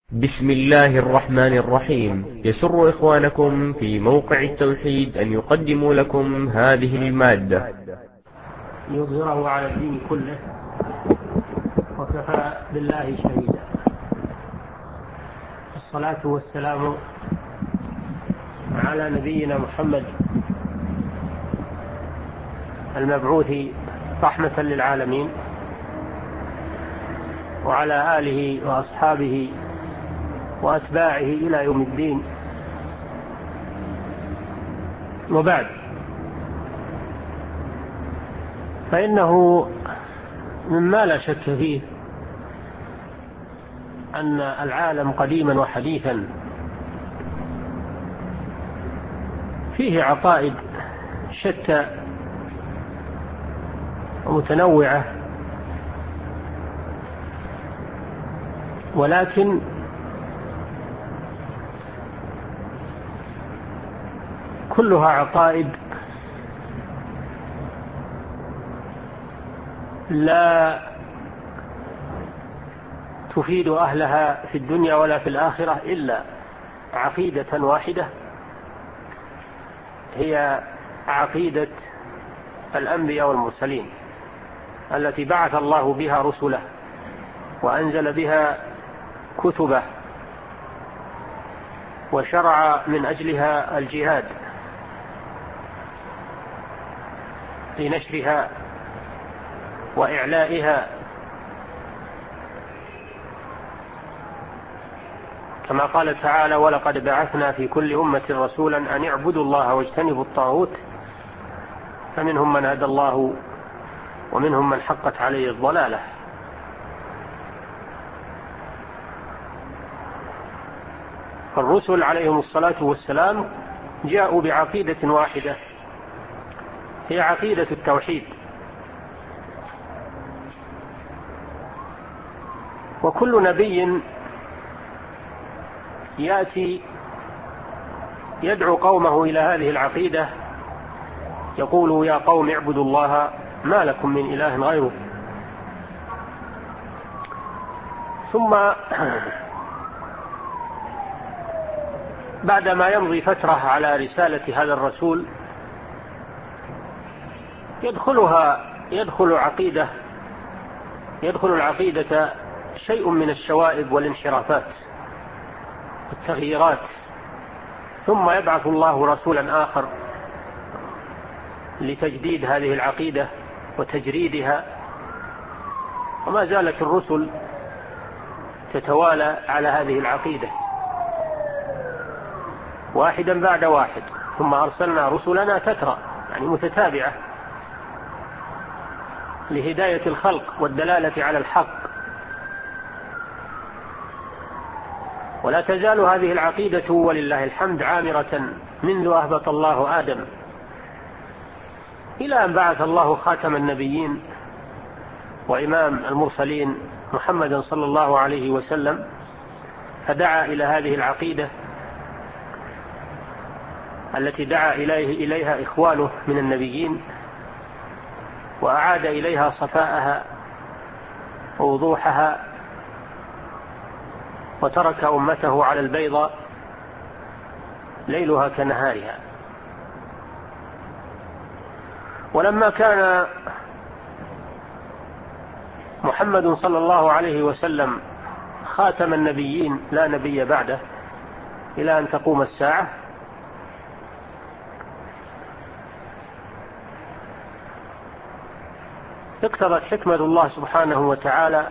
بسم الله الرحمن الرحيم. يسر إخوانكم في موقع التوحيد أن يقدموا لكم هذه المادة. يظهره على الدين كله وكفى بالله شهيدا. الصلاة والسلام على نبينا محمد المبعوث رحمة للعالمين وعلى آله وأصحابه وأتباعه إلى يوم الدين، وبعد، فإنه مما لا شك فيه أن العالم قديما وحديثا فيه عقائد شتى ومتنوعة، ولكن كلها عقائد لا تفيد أهلها في الدنيا ولا في الآخرة إلا عقيدة واحدة، هي عقيدة الأنبياء والمرسلين التي بعث الله بها رسله وأنزل بها كتبه وشرع من أجلها الجهاد لنشرها وإعلائها، كما قال تعالى: ولقد بعثنا في كل أمة رسولا أن اعبدوا الله واجتنبوا الطاغوت فمنهم من هدى الله ومنهم من حقت عليه الضلالة. فالرسل عليهم الصلاة والسلام جاءوا بعقيدة واحدة، هي عقيدة التوحيد، وكل نبي يأتي يدعو قومه إلى هذه العقيدة يقول: يا قوم اعبدوا الله ما لكم من إله غيره. ثم بعدما يمضي فترة على رسالة هذا الرسول يدخل العقيدة شيء من الشوائب والانحرافات والتغييرات، ثم يبعث الله رسولا آخر لتجديد هذه العقيدة وتجريدها، وما زالت الرسل تتوالى على هذه العقيدة واحدا بعد واحد، ثم أرسلنا رسلنا تترى، يعني متتابعة، لهداية الخلق والدلالة على الحق. ولا تزال هذه العقيدة ولله الحمد عامرة منذ أهبط الله آدم إلى أن بعث الله خاتم النبيين وإمام المرسلين محمدا صلى الله عليه وسلم، فدعا إلى هذه العقيدة التي دعا إليها إخوانه من النبيين، وأعاد إليها صفاءها ووضوحها، وترك أمته على البيضاء ليلها كنهارها. ولما كان محمد صلى الله عليه وسلم خاتم النبيين لا نبي بعده إلى أن تقوم الساعة، اقتضت حكمة الله سبحانه وتعالى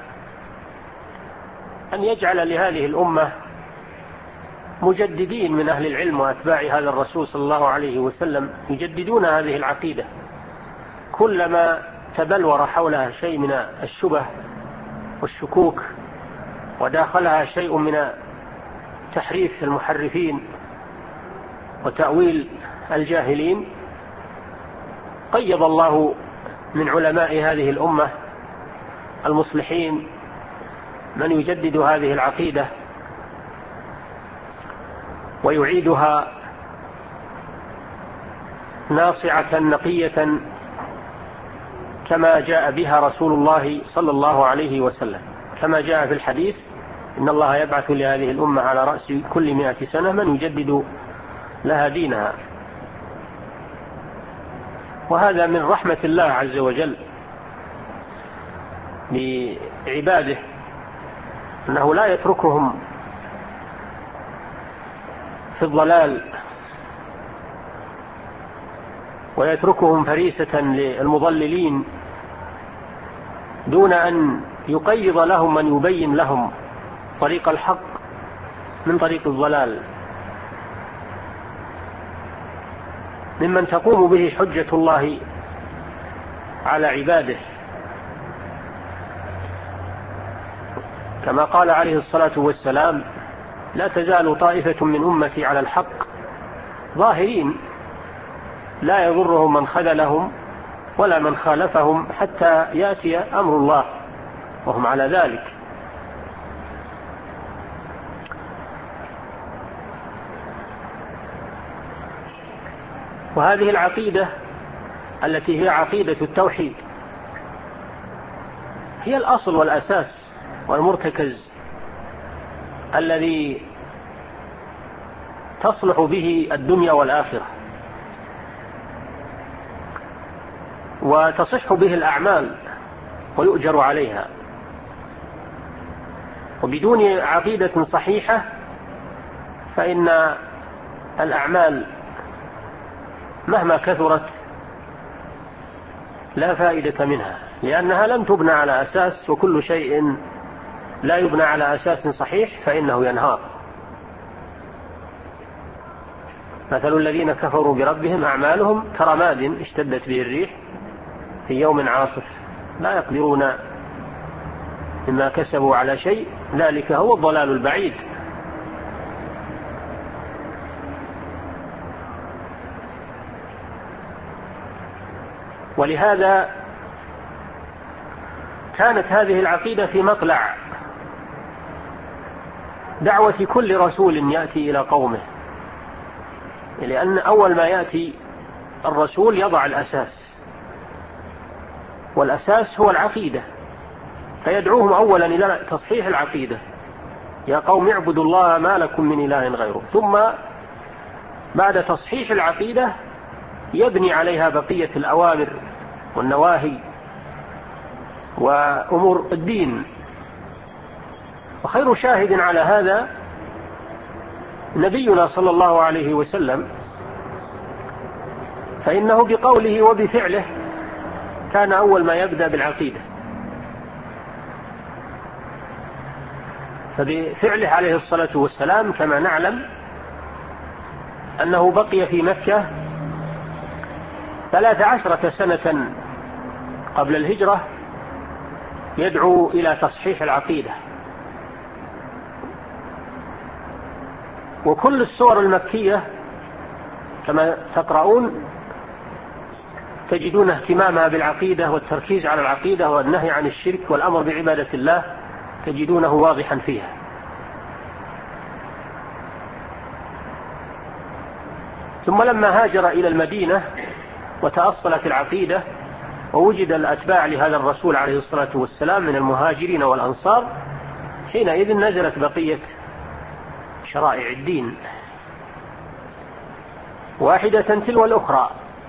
أن يجعل لهذه الأمة مجددين من أهل العلم وأتباع هذا الرسول صلى الله عليه وسلم يجددون هذه العقيدة، كلما تبلور حولها شيء من الشبه والشكوك وداخلها شيء من تحريف المحرفين وتأويل الجاهلين، قيض الله من علماء هذه الأمة المصلحين من يجدد هذه العقيدة ويعيدها ناصعة نقية كما جاء بها رسول الله صلى الله عليه وسلم، كما جاء في الحديث: إن الله يبعث لهذه الأمة على رأس كل 100 سنة من يجدد لها دينها. وهذا من رحمة الله عز وجل بعباده، أنه لا يتركهم في الضلال ويتركهم فريسة للمضللين دون أن يقيض لهم من يبين لهم طريق الحق من طريق الضلال، ممن تقوم به حجة الله على عباده، كما قال عليه الصلاة والسلام: لا تزال طائفة من أمتي على الحق ظاهرين لا يضرهم من خذلهم ولا من خالفهم حتى يأتي أمر الله وهم على ذلك. وهذه العقيدة التي هي عقيدة التوحيد هي الأصل والأساس والمرتكز الذي تصلح به الدنيا والآخرة، وتصح به الأعمال ويؤجر عليها. وبدون عقيدة صحيحة فإن الأعمال مهما كثرت لا فائدة منها، لأنها لم تبنى على أساس، وكل شيء لا يبنى على أساس صحيح فإنه ينهار. مثل الذين كفروا بربهم أعمالهم كرماد اشتدت به الريح في يوم عاصف لا يقدرون مما كسبوا على شيء، ذلك هو الضلال البعيد. ولهذا كانت هذه العقيدة في مطلع دعوة كل رسول يأتي إلى قومه، لأن أول ما يأتي الرسول يضع الأساس، والأساس هو العقيدة، فيدعوهم أولا إلى تصحيح العقيدة: يا قوم اعبدوا الله ما لكم من إله غيره. ثم بعد تصحيح العقيدة يبني عليها بقية الأوامر والنواهي وأمور الدين. وخير شاهد على هذا نبينا صلى الله عليه وسلم، فإنه بقوله وبفعله كان أول ما يبدأ بالعقيدة. فبفعله عليه الصلاة والسلام كما نعلم أنه بقي في مكة 13 سنة قبل الهجرة يدعو إلى تصحيح العقيدة. وكل السور المكية كما تقرؤون تجدون اهتمامها بالعقيدة والتركيز على العقيدة والنهي عن الشرك والأمر بعبادة الله، تجدونه واضحا فيها. ثم لما هاجر إلى المدينة وتأصلت العقيدة ووجد الأتباع لهذا الرسول عليه الصلاة والسلام من المهاجرين والأنصار، حينئذ نزلت بقية شرائع الدين واحدة تلو الأخرى.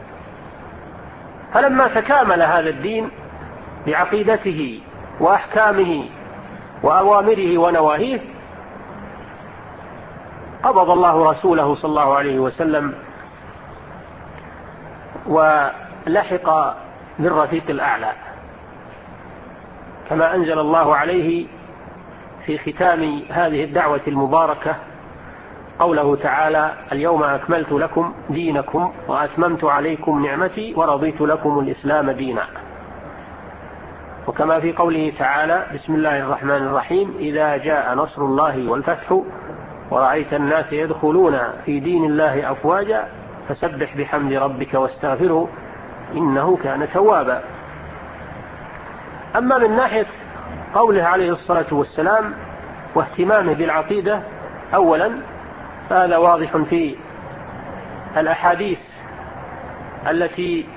فلما تكامل هذا الدين بعقيدته وأحكامه وأوامره ونواهيه قبض الله رسوله صلى الله عليه وسلم ولحق بالرفيق الأعلى، كما أنزل الله عليه في ختام هذه الدعوة المباركة قوله تعالى: اليوم أكملت لكم دينكم وأتممت عليكم نعمتي ورضيت لكم الإسلام دينا. وكما في قوله تعالى: بسم الله الرحمن الرحيم: إذا جاء نصر الله والفتح ورأيت الناس يدخلون في دين الله أفواجا فسبح بحمد ربك واستغفره إنه كان توابا. أما من ناحية قوله عليه الصلاة والسلام واهتمامه بالعقيدة أولا، هذا واضح في الأحاديث التي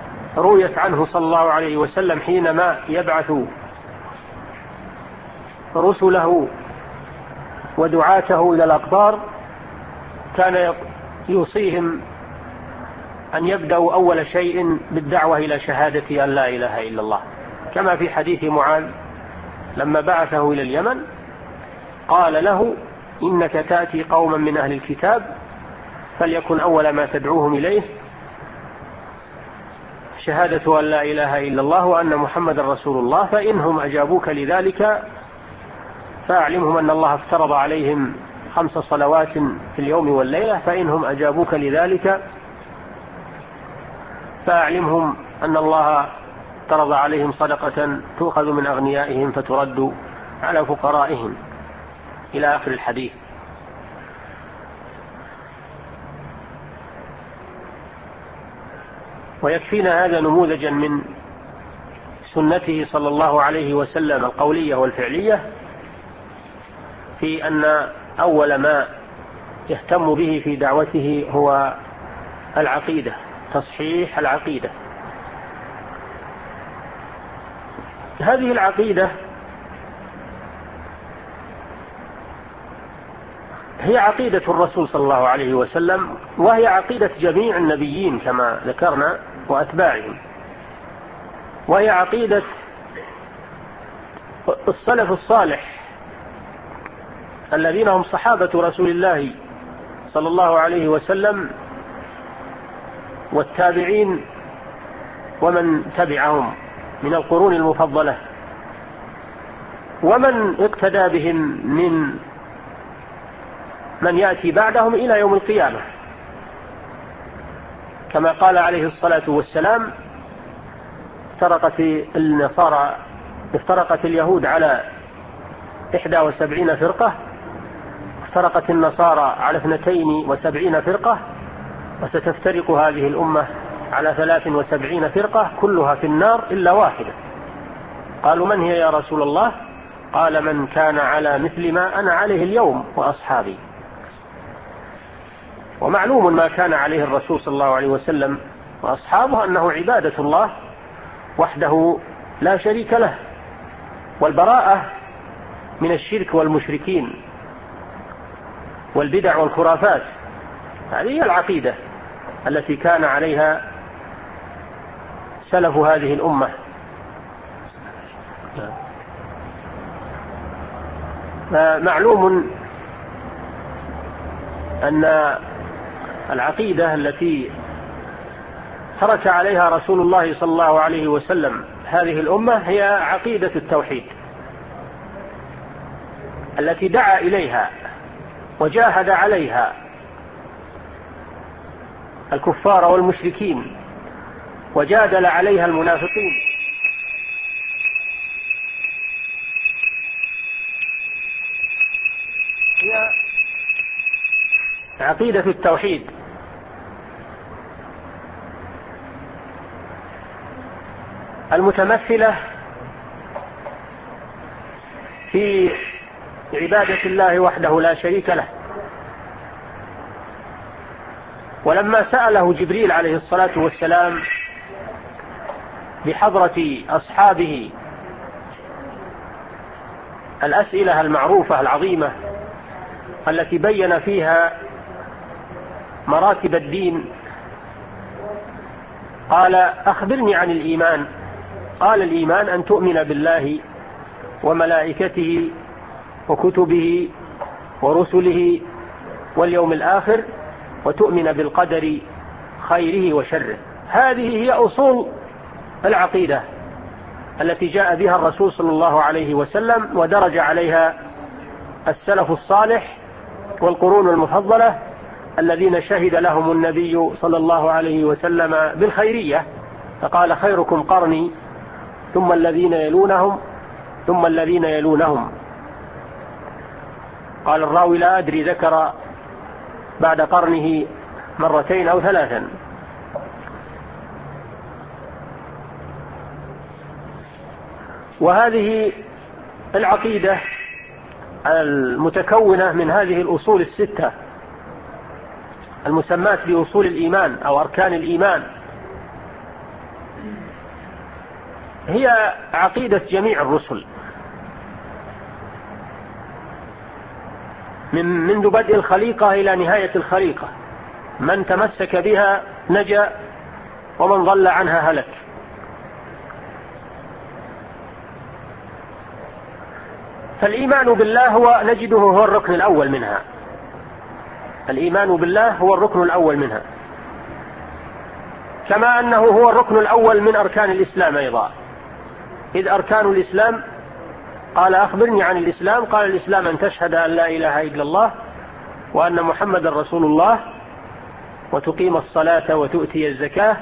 رويت عنه صلى الله عليه وسلم حينما يبعث رسله ودعاته إلى الأقطار كان يوصيهم أن يبدأوا أول شيء بالدعوة إلى شهادة أن لا إله إلا الله، كما في حديث معاذ لما بعثه إلى اليمن قال له: إنك تأتي قوما من أهل الكتاب فليكن أول ما تدعوهم إليه شهادة أن لا إله إلا الله وأن محمد رسول الله، فإنهم أجابوك لذلك فأعلمهم أن الله افترض عليهم 5 صلوات في اليوم والليلة، فإنهم أجابوك لذلك فأعلمهم أن الله افترض عليهم صدقة تؤخذ من أغنيائهم فترد على فقرائهم، إلى آخر الحديث. ويكفينا هذا نموذجا من سنته صلى الله عليه وسلم القولية والفعلية في أن أول ما يهتم به في دعوته هو العقيدة، تصحيح العقيدة. هذه العقيدة هي عقيدة الرسول صلى الله عليه وسلم، وهي عقيدة جميع النبيين كما ذكرنا وأتباعهم، وهي عقيدة السلف الصالح الذين هم صحابة رسول الله صلى الله عليه وسلم والتابعين ومن تبعهم من القرون المفضلة، ومن اقتدى بهم من يأتي بعدهم إلى يوم القيامة، كما قال عليه الصلاة والسلام: افترقت اليهود على 71 فرقة، افترقت النصارى على 72 فرقة، وستفترق هذه الأمة على 73 فرقة كلها في النار إلا واحدة. قالوا: من هي يا رسول الله؟ قال: من كان على مثل ما أنا عليه اليوم وأصحابي. ومعلوم ما كان عليه الرسول صلى الله عليه وسلم وأصحابه أنه عبادة الله وحده لا شريك له، والبراءة من الشرك والمشركين والبدع والخرافات. هذه هي العقيدة التي كان عليها سلف هذه الأمة. فمعلوم أن العقيدة التي ترك عليها رسول الله صلى الله عليه وسلم هذه الأمة هي عقيدة التوحيد التي دعا إليها وجاهد عليها الكفار والمشركين وجادل عليها المنافقين. هي عقيدة التوحيد المتمثلة في عبادة الله وحده لا شريك له. ولما سأله جبريل عليه الصلاة والسلام بحضرة أصحابه الأسئلة المعروفة العظيمة التي بين فيها مراتب الدين، قال: أخبرني عن الإيمان. قال: الإيمان أن تؤمن بالله وملائكته وكتبه ورسله واليوم الآخر وتؤمن بالقدر خيره وشره. هذه هي أصول العقيدة التي جاء بها الرسول صلى الله عليه وسلم ودرج عليها السلف الصالح والقرون المفضلة الذين شهد لهم النبي صلى الله عليه وسلم بالخيرية، فقال: خيركم قرني ثم الذين يلونهم ثم الذين يلونهم. قال الراوي: لا أدري ذكر بعد قرنه 2 أو 3. وهذه العقيدة المتكونة من هذه الأصول 6 المسماة بأصول الإيمان أو أركان الإيمان هي عقيدة جميع الرسل، منذ بدء الخليقة إلى نهاية الخليقة، من تمسك بها نجا ومن ضل عنها هلك. فالإيمان بالله هو نجده هو الركن الأول منها. الإيمان بالله هو الركن الأول منها، كما أنه هو الركن الأول من أركان الإسلام أيضا. إذ أركان الإسلام قال أخبرني عن الإسلام، قال الإسلام أن تشهد أن لا إله إلا الله وأن محمد رسول الله وتقيم الصلاة وتؤتي الزكاة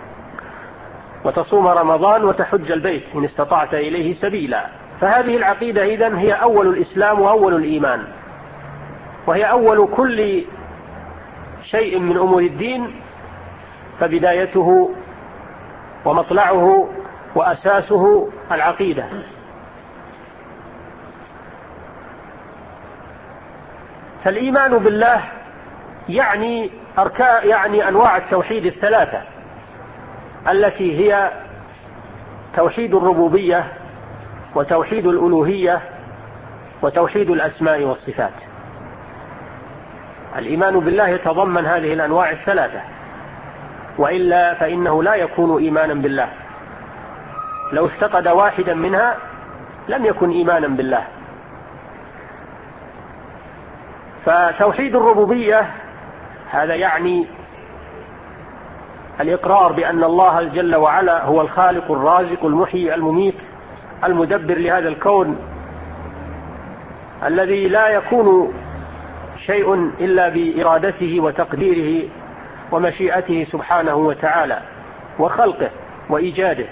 وتصوم رمضان وتحج البيت إن استطعت إليه سبيلا. فهذه العقيدة إذن هي أول الإسلام وأول الإيمان، وهي أول كل شيء من أمور الدين، فبدايته ومطلعه وأساسه العقيدة. فالإيمان بالله يعني أنواع التوحيد الثلاثة التي هي توحيد الربوبية وتوحيد الألوهية وتوحيد الأسماء والصفات. الإيمان بالله يتضمن هذه الأنواع الثلاثة، وإلا فإنه لا يكون إيمانا بالله. لو افتقد واحدا منها لم يكن إيمانا بالله. فتوحيد الربوبية هذا يعني الإقرار بأن الله جل وعلا هو الخالق الرازق المحيي المميت المدبر لهذا الكون، الذي لا يكون شيء إلا بإرادته وتقديره ومشيئته سبحانه وتعالى وخلقه وإيجاده،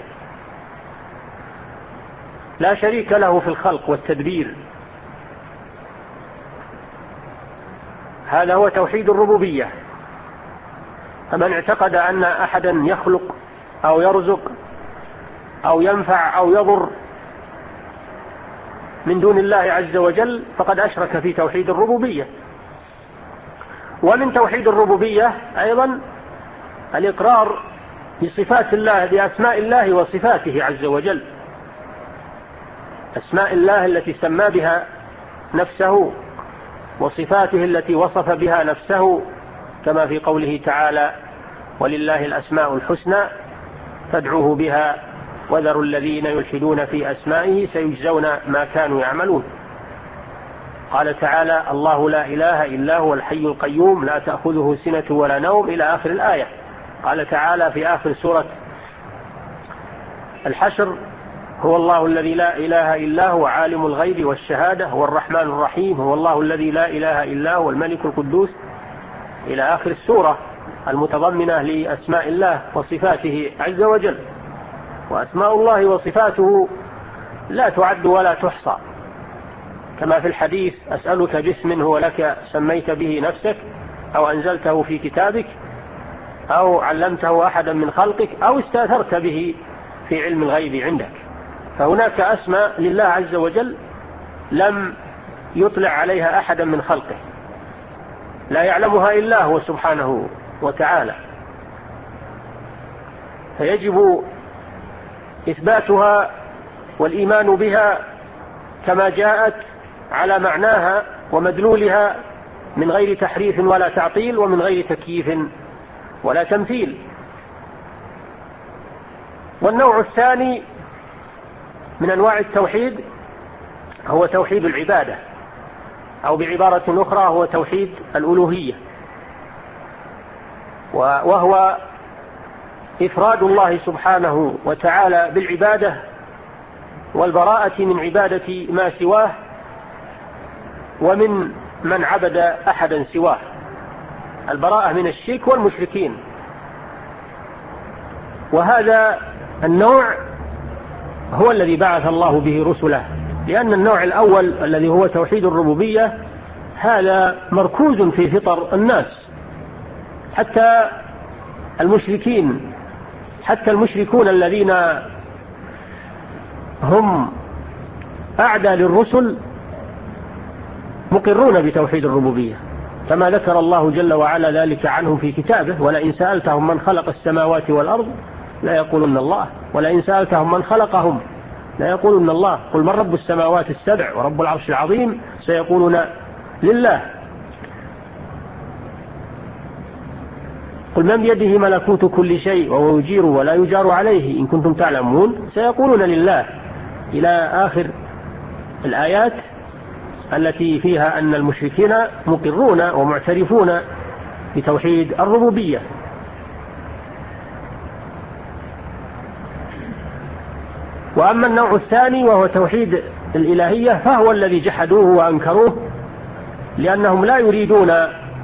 لا شريك له في الخلق والتدبير. هذا هو توحيد الربوبية. فمن اعتقد أن أحدا يخلق أو يرزق أو ينفع أو يضر من دون الله عز وجل فقد أشرك في توحيد الربوبية. ومن توحيد الربوبية أيضا الإقرار بصفات الله، بأسماء الله وصفاته عز وجل، أسماء الله التي سمى بها نفسه وصفاته التي وصف بها نفسه، كما في قوله تعالى: ولله الأسماء الحسنى فادعوه بها وذروا الذين يلحدون في أسمائه سيجزون ما كانوا يعملون. قال تعالى: الله لا إله إلا هو الحي القيوم لا تأخذه سنة ولا نوم إلى آخر الآية. قال تعالى في آخر سورة الحشر: هو الله الذي لا إله إلا هو عالم الغيب والشهادة هو الرحمن الرحيم هو الله الذي لا إله إلا هو الملك القدوس إلى آخر السورة المتضمنة لأسماء الله وصفاته عز وجل. وأسماء الله وصفاته لا تعد ولا تحصى، كما في الحديث: أسألك باسم هو لك سميت به نفسك أو أنزلته في كتابك أو علمته أحدا من خلقك أو استأثرت به في علم الغيب عندك. فهناك أسماء لله عز وجل لم يطلع عليها أحدا من خلقه، لا يعلمها إلا هو سبحانه وتعالى، فيجب إثباتها والإيمان بها كما جاءت على معناها ومدلولها من غير تحريف ولا تعطيل ومن غير تكييف ولا تمثيل. والنوع الثاني من أنواع التوحيد هو توحيد العبادة، أو بعبارة أخرى هو توحيد الألوهية، وهو إفراد الله سبحانه وتعالى بالعبادة والبراءة من عبادة ما سواه ومن من عبد أحدا سواه، البراءة من الشرك والمشركين. وهذا النوع هو الذي بعث الله به رسله، لأن النوع الأول الذي هو توحيد الربوبية هذا مركوز في فطر الناس، حتى المشركون الذين هم أعدى للرسل مقرون بتوحيد الربوبية، كما ذكر الله جل وعلا ذلك عنهم في كتابه: ولئن سألتهم من خلق السماوات والأرض لا يقولون الله ولئن سألتهم من خلقهم لا يقولون الله قل من رب السماوات السبع ورب العرش العظيم سيقولون لله. قل من بيده ملكوت كل شيء وهو يجير ولا يجار عليه إن كنتم تعلمون، سيقولون لله، إلى آخر الآيات التي فيها أن المشركين مقرون ومعترفون بتوحيد الربوبية. وأما النوع الثاني وهو توحيد الإلهية فهو الذي جحدوه وأنكروه، لأنهم لا يريدون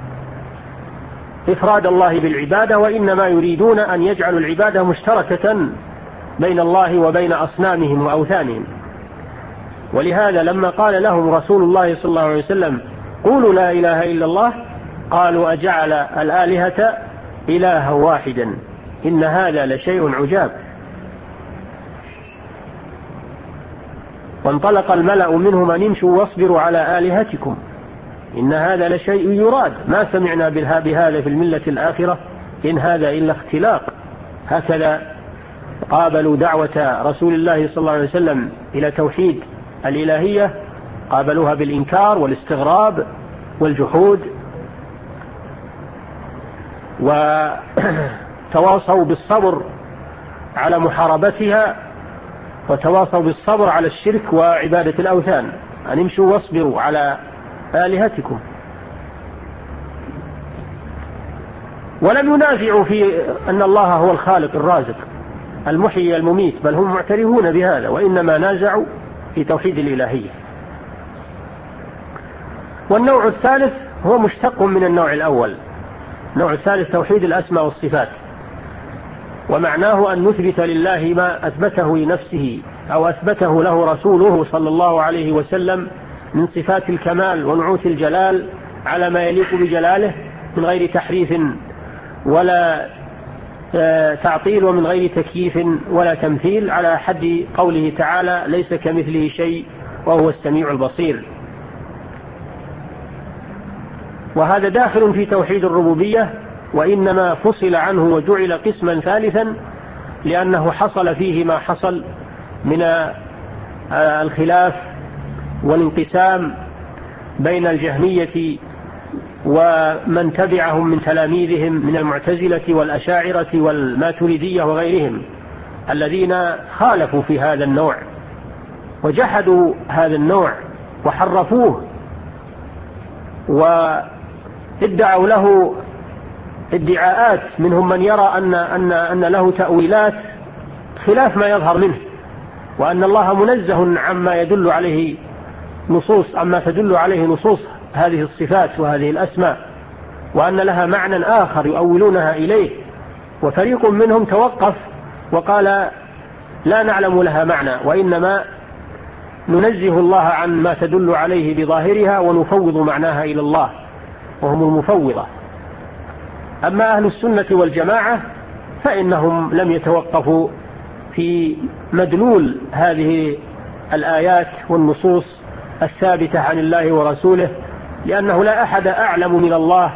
إفراد الله بالعبادة، وإنما يريدون أن يجعلوا العبادة مشتركة بين الله وبين أصنامهم وأوثانهم. ولهذا لما قال لهم رسول الله صلى الله عليه وسلم قولوا لا إله إلا الله، قالوا أجعل الآلهة إلها واحدا إن هذا لشيء عجاب. وانطلق الملأ منهم أن امشوا واصبروا على آلهتكم إن هذا لشيء يراد ما سمعنا بهذا في الملة الآخرة إن هذا إلا اختلاق. هكذا قابلوا دعوة رسول الله صلى الله عليه وسلم إلى توحيد الإلهية، قابلوها بالإنكار والاستغراب والجحود، وتواصوا بالصبر على محاربتها، وتواصوا بالصبر على الشرك وعبادة الأوثان. أن امشوا واصبروا على آلهتكم. ولم ينازعوا في أن الله هو الخالق الرازق المحيي المميت، بل هم معترفون بهذا، وإنما نازعوا في توحيد الإلهية. والنوع الثالث هو مشتق من النوع الأول. النوع الثالث توحيد الأسماء والصفات، ومعناه أن نثبت لله ما أثبته لنفسه أو أثبته له رسوله صلى الله عليه وسلم من صفات الكمال ونعوت الجلال على ما يليق بجلاله من غير تحريف ولا تعطيل، ومن غير تكييف ولا تمثيل، على حد قوله تعالى ليس كمثله شيء وهو السميع البصير. وهذا داخل في توحيد الربوبية، وإنما فصل عنه وجعل قسما ثالثا لأنه حصل فيه ما حصل من الخلاف والانقسام بين الجهمية ومن تبعهم من تلاميذهم من المعتزلة والأشاعرة والماتريدية وغيرهم، الذين خالفوا في هذا النوع وجحدوا هذا النوع وحرفوه وادعوا له ادعاءات. منهم من يرى أن له تأويلات خلاف ما يظهر منه، وأن الله منزه عما يدل عليه نصوص، عما تدل عليه نصوص هذه الصفات وهذه الأسماء، وأن لها معنى آخر يؤولونها إليه. وفريق منهم توقف وقال لا نعلم لها معنى، وإنما ننزه الله عن ما تدل عليه بظاهرها ونفوض معناها إلى الله، وهم المفوضة. أما أهل السنة والجماعة فإنهم لم يتوقفوا في مدلول هذه الآيات والنصوص الثابتة عن الله ورسوله، لأنه لا أحد أعلم من الله،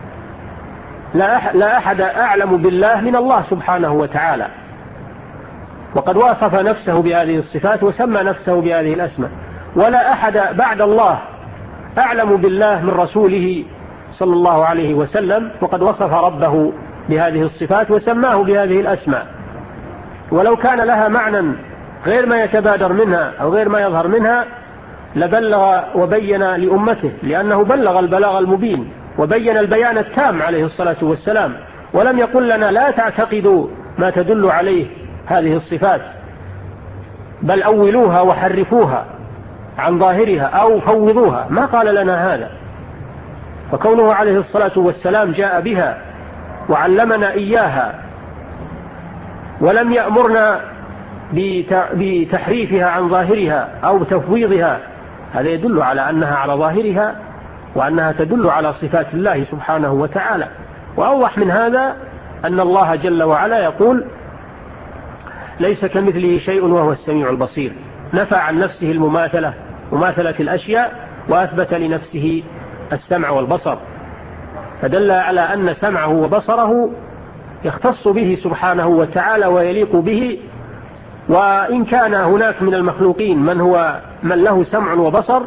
لا أحد أعلم بالله من الله سبحانه وتعالى، وقد وصف نفسه بهذه الصفات وسمى نفسه بهذه الأسماء. ولا أحد بعد الله أعلم بالله من رسوله صلى الله عليه وسلم، وقد وصف ربه بهذه الصفات وسماه بهذه الأسماء. ولو كان لها معنى غير ما يتبادر منها أو غير ما يظهر منها لبلغ وبين لأمته، لأنه بلغ البلاغ المبين وبين البيان التام عليه الصلاة والسلام، ولم يقل لنا لا تعتقدوا ما تدل عليه هذه الصفات، بل أولوها وحرفوها عن ظاهرها أو فوضوها، ما قال لنا هذا. فكونه عليه الصلاة والسلام جاء بها وعلمنا إياها ولم يأمرنا بتحريفها عن ظاهرها أو تفويضها، هذا يدل على أنها على ظاهرها وأنها تدل على صفات الله سبحانه وتعالى. وأوضح من هذا أن الله جل وعلا يقول ليس كمثله شيء وهو السميع البصير، نفى عن نفسه مماثلة الأشياء وأثبت لنفسه السمع والبصر، فدل على أن سمعه وبصره يختص به سبحانه وتعالى ويليق به. وإن كان هناك من المخلوقين من له سمع وبصر،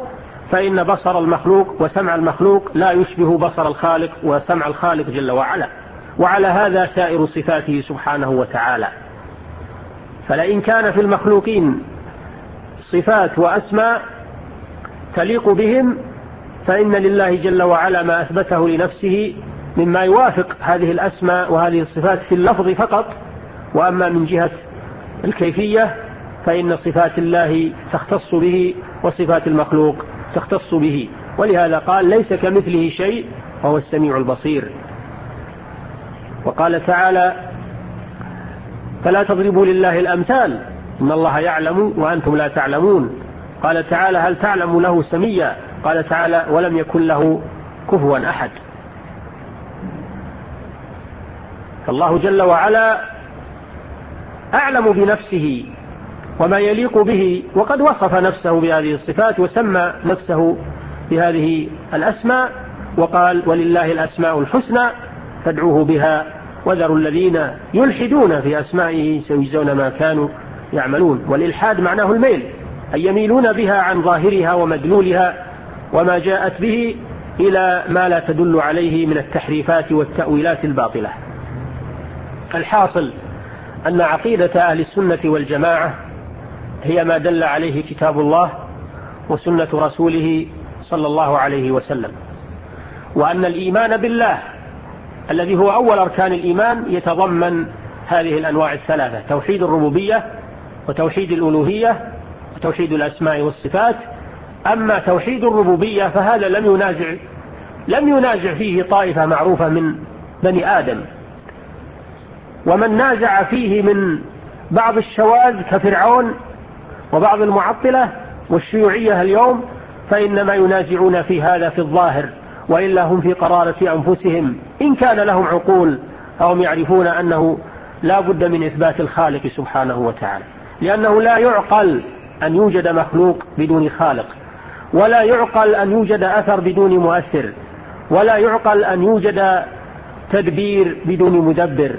فإن بصر المخلوق وسمع المخلوق لا يشبه بصر الخالق وسمع الخالق جل وعلا، وعلى هذا سائر صفاته سبحانه وتعالى. فلئن كان في المخلوقين صفات وأسماء تليق بهم فإن لله جل وعلا ما أثبته لنفسه مما يوافق هذه الأسماء وهذه الصفات في اللفظ فقط، وأما من جهة الكيفية فإن صفات الله تختص به وصفات المخلوق تختص به، ولهذا قال ليس كمثله شيء وهو السميع البصير. وقال تعالى فلا تضربوا لله الأمثال إن الله يعلم وأنتم لا تعلمون. قال تعالى هل تعلم له سميا؟ قال تعالى ولم يكن له كفوا أحد. فالله جل وعلا أعلم بنفسه وما يليق به، وقد وصف نفسه بهذه الصفات وسمى نفسه بهذه الأسماء، وقال ولله الأسماء الحسنى فادعوه بها وذروا الذين يلحدون في أسمائه سيجزون ما كانوا يعملون. والإلحاد معناه الميل، أي يميلون بها عن ظاهرها ومدلولها وما جاءت به إلى ما لا تدل عليه من التحريفات والتأويلات الباطلة. الحاصل أن عقيدة أهل السنة والجماعة هي ما دل عليه كتاب الله وسنة رسوله صلى الله عليه وسلم، وأن الإيمان بالله الذي هو أول أركان الإيمان يتضمن هذه الأنواع الثلاثة: توحيد الربوبية وتوحيد الألوهية وتوحيد الأسماء والصفات. أما توحيد الربوبية فهذا لم ينازع فيه طائفة معروفة من بني آدم، ومن نازع فيه من بعض الشواذ كفرعون وبعض المعطلة والشيوعية اليوم فإنما ينازعون في هذا في الظاهر، وإلا هم في قرارة أنفسهم إن كان لهم عقول أو يعرفون أنه لا بد من إثبات الخالق سبحانه وتعالى، لأنه لا يعقل أن يوجد مخلوق بدون خالق، ولا يعقل أن يوجد أثر بدون مؤثر، ولا يعقل أن يوجد تدبير بدون مدبر.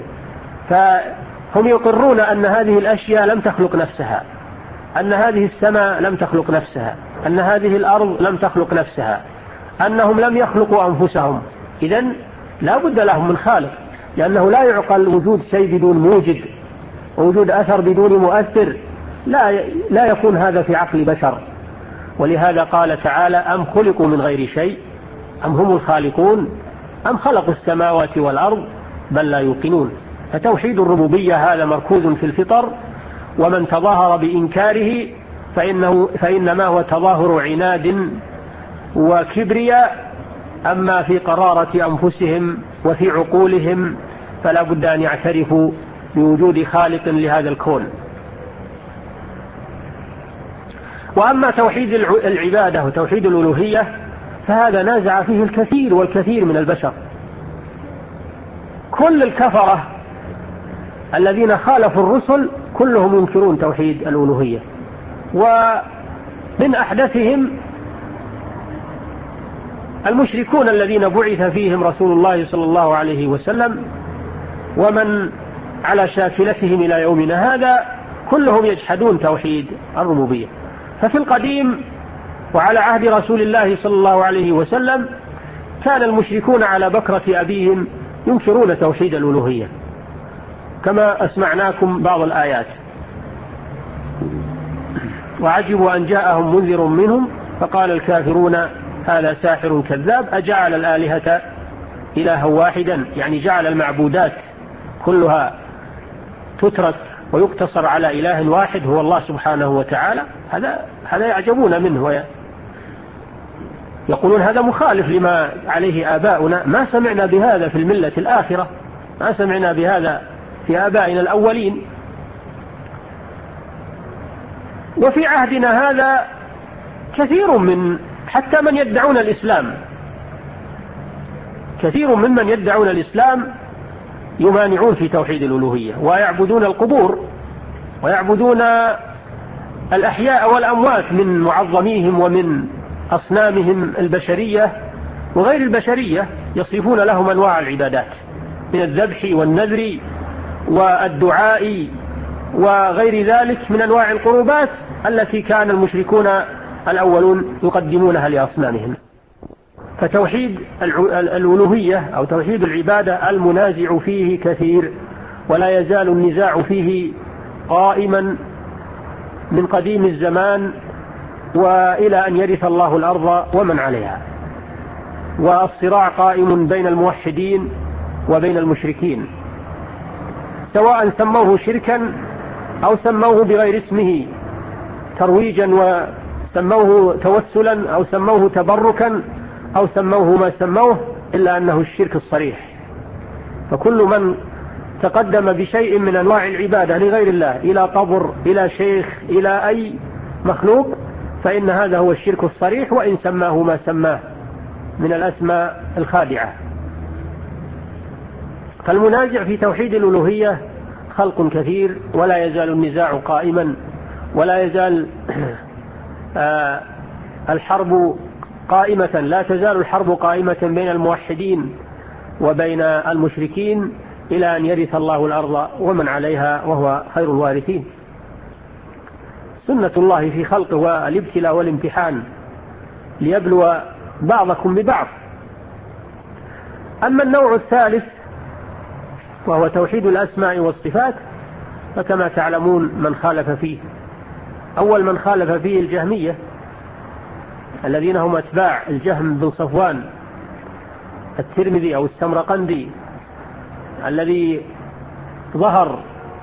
فهم يقرون أن هذه الأشياء لم تخلق نفسها، أن هذه السماء لم تخلق نفسها، أن هذه الأرض لم تخلق نفسها، أنهم لم يخلقوا أنفسهم. إذن لا بد لهم من خالق، لأنه لا يعقل وجود شيء بدون موجد، ووجود أثر بدون مؤثر لا يكون هذا في عقل بشر. ولهذا قال تعالى أم خلقوا من غير شيء أم هم الخالقون أم خلقوا السماوات والأرض بل لا يوقنون. فتوحيد الربوبية هذا مركوز في الفطر، ومن تظاهر بإنكاره فإنما هو تظاهر عناد وكبرياء. أما في قرارة أنفسهم وفي عقولهم فلا بد أن يعترفوا بوجود خالق لهذا الكون. وأما توحيد العبادة وتوحيد الألوهية فهذا نازع فيه الكثير والكثير من البشر. كل الكفرة الذين خالفوا الرسل كلهم ينكرون توحيد الألوهية، ومن أحدثهم المشركون الذين بعث فيهم رسول الله صلى الله عليه وسلم ومن على شاكلتهم إلى يومنا هذا كلهم يجحدون توحيد الربوبية. ففي القديم وعلى عهد رسول الله صلى الله عليه وسلم كان المشركون على بكرة أبيهم ينكرون توحيد الألوهية كما أسمعناكم بعض الآيات. وعجبوا أن جاءهم منذر منهم فقال الكافرون هذا ساحر كذاب أجعل الآلهة إلها واحدا، يعني جعل المعبودات كلها تترك ويقتصر على إله واحد هو الله سبحانه وتعالى. هذا يعجبون منه يقولون هذا مخالف لما عليه آباؤنا، ما سمعنا بهذا في الملة الآخرة، ما سمعنا بهذا في آبائنا الأولين. وفي عهدنا هذا كثير من حتى من يدعون الإسلام، كثير ممن يدعون الإسلام يمانعون في توحيد الألوهية ويعبدون القبور ويعبدون الأحياء والأموات من معظميهم ومن أصنامهم البشرية وغير البشرية، يصرفون لهم أنواع العبادات من الذبح والنذر والدعاء وغير ذلك من أنواع القربات التي كان المشركون الأولون يقدمونها لأصنامهم. فتوحيد الألوهية أو توحيد العبادة المنازع فيه كثير، ولا يزال النزاع فيه قائما من قديم الزمان وإلى أن يرث الله الأرض ومن عليها، والصراع قائم بين الموحدين وبين المشركين، سواء سموه شركا أو سموه بغير اسمه ترويجا وسموه توسلا أو سموه تبركا أو سموه ما سموه، إلا أنه الشرك الصريح. فكل من تقدم بشيء من أنواع العبادة لغير الله، إلى قبر، إلى شيخ، إلى أي مخلوق، فإن هذا هو الشرك الصريح، وإن سماه ما سماه من الأسماء الخادعة. فالمنازع في توحيد الألوهية خلق كثير، ولا يزال النزاع قائما، ولا يزال الحرب قائمة، لا تزال الحرب قائمة بين الموحدين وبين المشركين إلى أن يرث الله الأرض ومن عليها وهو خير الوارثين. سنة الله في خلقه والابتلاء والامتحان ليبلو بعضكم ببعض. أما النوع الثالث وهو توحيد الأسماء والصفات، فكما تعلمون من خالف فيه. أول من خالف فيه الجهمية الذين هم أتباع الجهم بن صفوان الترمذي أو السمرقندي، الذي ظهر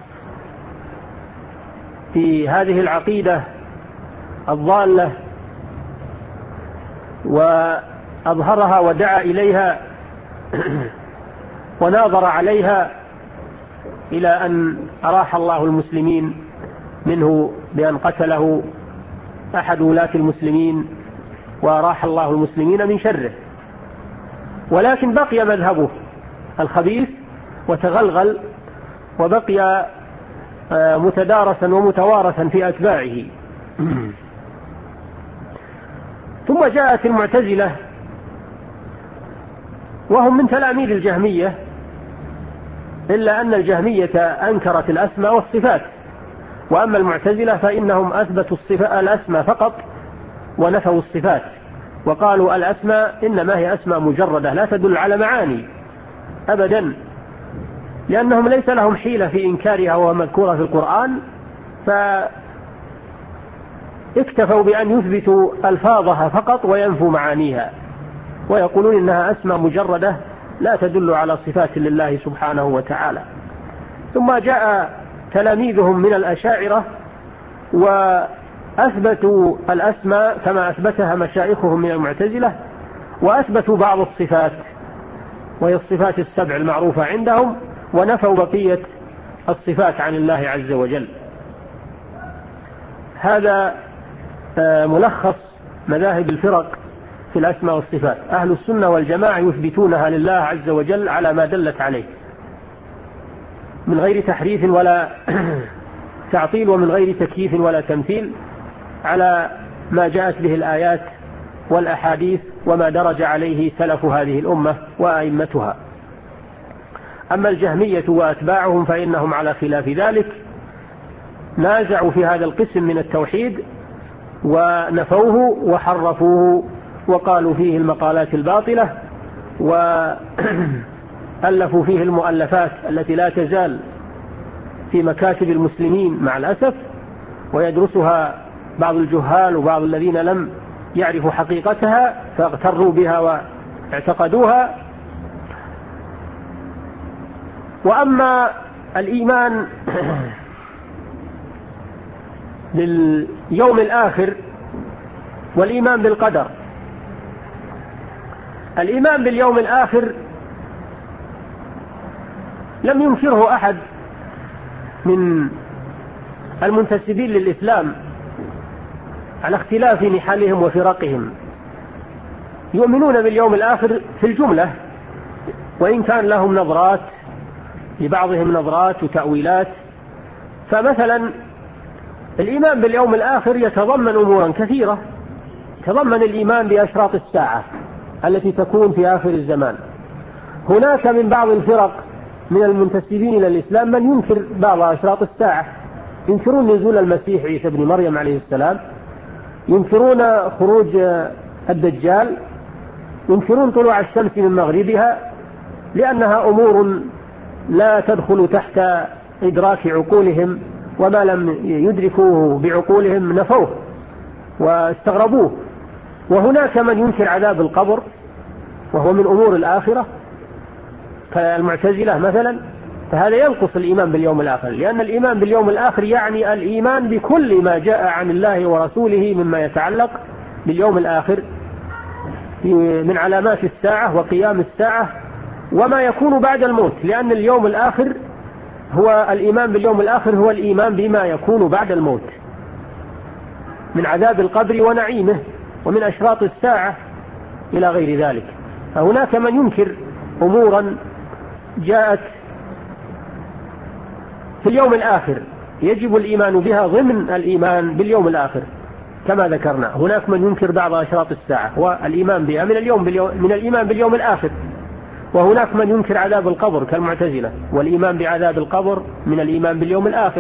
في هذه العقيدة الضالة وأظهرها ودعا إليها وناظر عليها إلى أن أراح الله المسلمين منه بأن قتله أحد ولاة المسلمين، وأراح الله المسلمين من شره. ولكن بقي مذهبه الخبيث وتغلغل، وبقي متدارسا ومتوارثا في أتباعه. ثم جاءت المعتزلة وهم من تلاميذ الجهمية، إلا أن الجهمية أنكرت الأسماء والصفات، وأما المعتزلة فإنهم أثبتوا الأسماء فقط ونفوا الصفات، وقالوا الأسماء إنما هي أسماء مجردة لا تدل على معاني أبدا، لأنهم ليس لهم حيلة في إنكارها وهو مذكورة في القرآن، فاكتفوا بأن يثبتوا ألفاظها فقط وينفوا معانيها، ويقولون إنها أسماء مجردة لا تدل على صفات لله سبحانه وتعالى. ثم جاء تلاميذهم من الأشاعرة وأثبتوا الأسماء كما أثبتها مشايخهم من المعتزلة، وأثبتوا بعض الصفات وهي الصفات السبع المعروفة عندهم، ونفوا بقية الصفات عن الله عز وجل. هذا ملخص مذاهب الفرق في الأسماء والصفات. أهل السنة والجماعة يثبتونها لله عز وجل على ما دلت عليه من غير تحريف ولا تعطيل، ومن غير تكييف ولا تمثيل، على ما جاءت به الآيات والأحاديث وما درج عليه سلف هذه الأمة وأئمتها. أما الجهمية وأتباعهم فإنهم على خلاف ذلك، نازعوا في هذا القسم من التوحيد ونفوه وحرفوه وقالوا فيه المقالات الباطلة، وألفوا فيه المؤلفات التي لا تزال في مكاتب المسلمين مع الأسف، ويدرسها بعض الجهال وبعض الذين لم يعرفوا حقيقتها فاغتروا بها واعتقدوها. وأما الإيمان باليوم الآخر والإيمان بالقدر، الإيمان باليوم الآخر لم ينكره أحد من المنتسبين للإسلام على اختلاف نحالهم وفرقهم، يؤمنون باليوم الآخر في الجملة، وإن كان لهم نظرات لبعضهم نظرات وتأويلات. فمثلا الإيمان باليوم الآخر يتضمن أمورا كثيرة، يتضمن الإيمان بأشراط الساعة التي تكون في آخر الزمان. هناك من بعض الفرق من المنتسبين إلى الإسلام من ينكر بعض أشراط الساعة، ينكرون نزول المسيح عيسى بن مريم عليه السلام، ينكرون خروج الدجال، ينكرون طلوع الشمس من مغربها، لأنها أمور لا تدخل تحت إدراك عقولهم، وما لم يدركوه بعقولهم نفوه واستغربوه. وهناك من ينكر عذاب القبر وهو من أمور الآخرة كالمعتزلة مثلا، فهذا ينقص الإيمان باليوم الآخر، لأن الإيمان باليوم الآخر يعني الإيمان بكل ما جاء عن الله ورسوله مما يتعلق باليوم الآخر من علامات الساعة وقيام الساعة وما يكون بعد الموت، لأن اليوم الآخر هو الإيمان باليوم الآخر هو الإيمان بما يكون بعد الموت من عذاب القبر ونعيمه ومن أشراط الساعة إلى غير ذلك. فهناك من ينكر أمورا جاءت في اليوم الآخر يجب الإيمان بها ضمن الإيمان باليوم الآخر كما ذكرنا. هناك من ينكر بعض أشراط الساعة والإيمان بها من الإيمان باليوم الآخر، وهناك من ينكر عذاب القبر كالمعتزلة، والإيمان بعذاب القبر من الإيمان باليوم الآخر.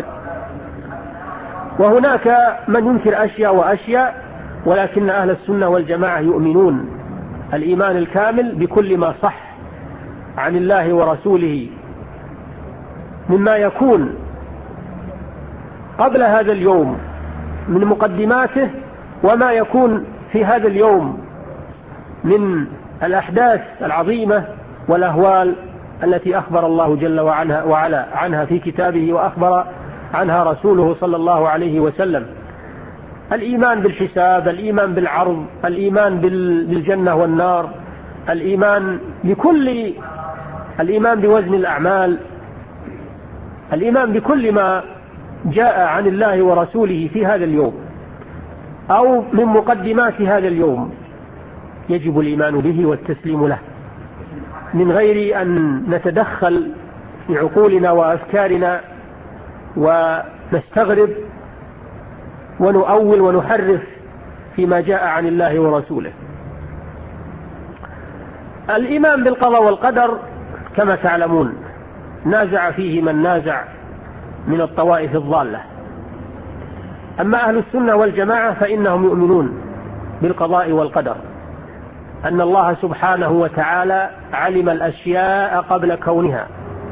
وهناك من ينكر أشياء وأشياء، ولكن أهل السنة والجماعة يؤمنون الإيمان الكامل بكل ما صح عن الله ورسوله مما يكون قبل هذا اليوم من مقدماته، وما يكون في هذا اليوم من الأحداث العظيمة والأهوال التي أخبر الله جل وعلا عنها في كتابه وأخبر عنها رسوله صلى الله عليه وسلم. الإيمان بالحساب، الإيمان بالعرض، الإيمان بالجنة والنار، الإيمان بوزن الأعمال، الإيمان بكل ما جاء عن الله ورسوله في هذا اليوم أو من مقدمات هذا اليوم يجب الإيمان به والتسليم له من غير أن نتدخل بعقولنا وأفكارنا ونستغرب ونؤول ونحرف فيما جاء عن الله ورسوله. الإيمان بالقضاء والقدر كما تعلمون نازع فيه من نازع من الطوائف الضالة. أما أهل السنة والجماعة فإنهم يؤمنون بالقضاء والقدر، أن الله سبحانه وتعالى علم الأشياء قبل كونها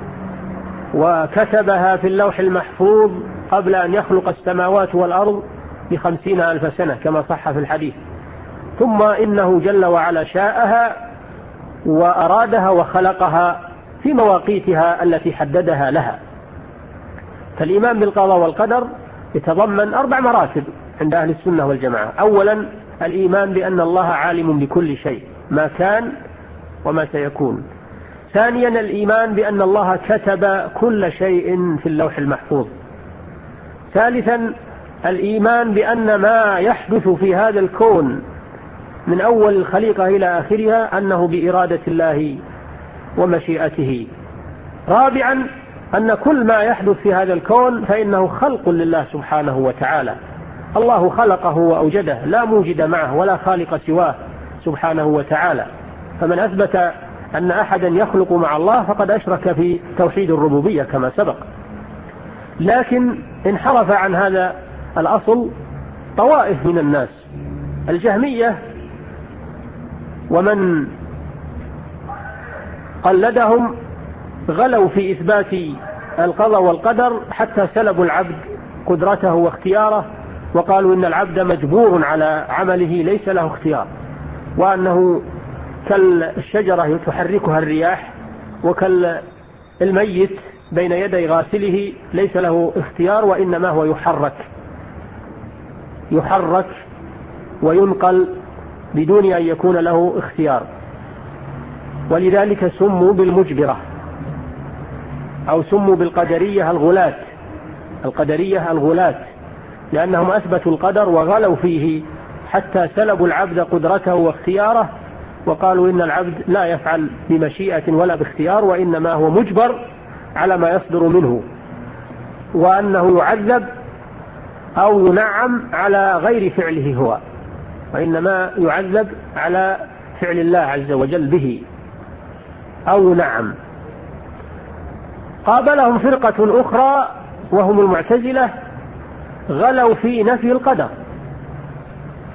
وكتبها في اللوح المحفوظ قبل أن يخلق السماوات والأرض ب50,000 سنة كما صح في الحديث، ثم إنه جل وعلا شاءها وأرادها وخلقها في مواقيتها التي حددها لها. فالإيمان بالقضاء والقدر يتضمن 4 مراتب عند أهل السنة والجماعة. أولا الإيمان بأن الله عالم بكل شيء ما كان وما سيكون. ثانيا الإيمان بأن الله كتب كل شيء في اللوح المحفوظ. ثالثا الإيمان بأن ما يحدث في هذا الكون من أول الخليقة إلى آخرها أنه بإرادة الله ومشيئته. رابعا أن كل ما يحدث في هذا الكون فإنه خلق لله سبحانه وتعالى، الله خلقه وأوجده لا موجد معه ولا خالق سواه سبحانه وتعالى. فمن أثبت أن أحدا يخلق مع الله فقد أشرك في توحيد الربوبية كما سبق. لكن انحرف عن هذا الأصل طوائف من الناس، الجهمية ومن قلدهم غلوا في إثبات القضاء والقدر حتى سلبوا العبد قدرته واختياره، وقالوا إن العبد مجبور على عمله ليس له اختيار، وأنه كالشجرة تحركها الرياح وكالميت بين يدي غاسله ليس له اختيار وإنما هو يحرك وينقل بدون أن يكون له اختيار. ولذلك سموا بالمجبرة أو سموا بالقدرية الغلاة، لأنهم أثبتوا القدر وغلوا فيه حتى سلبوا العبد قدرته واختياره، وقالوا إن العبد لا يفعل بمشيئة ولا باختيار وإنما هو مجبر على ما يصدر منه، وأنه يعذب أو ينعم على غير فعله هو، وإنما يعذب على فعل الله عز وجل به أو ينعم. قابلهم فرقة أخرى وهم المعتزلة غلوا في نفي القدر،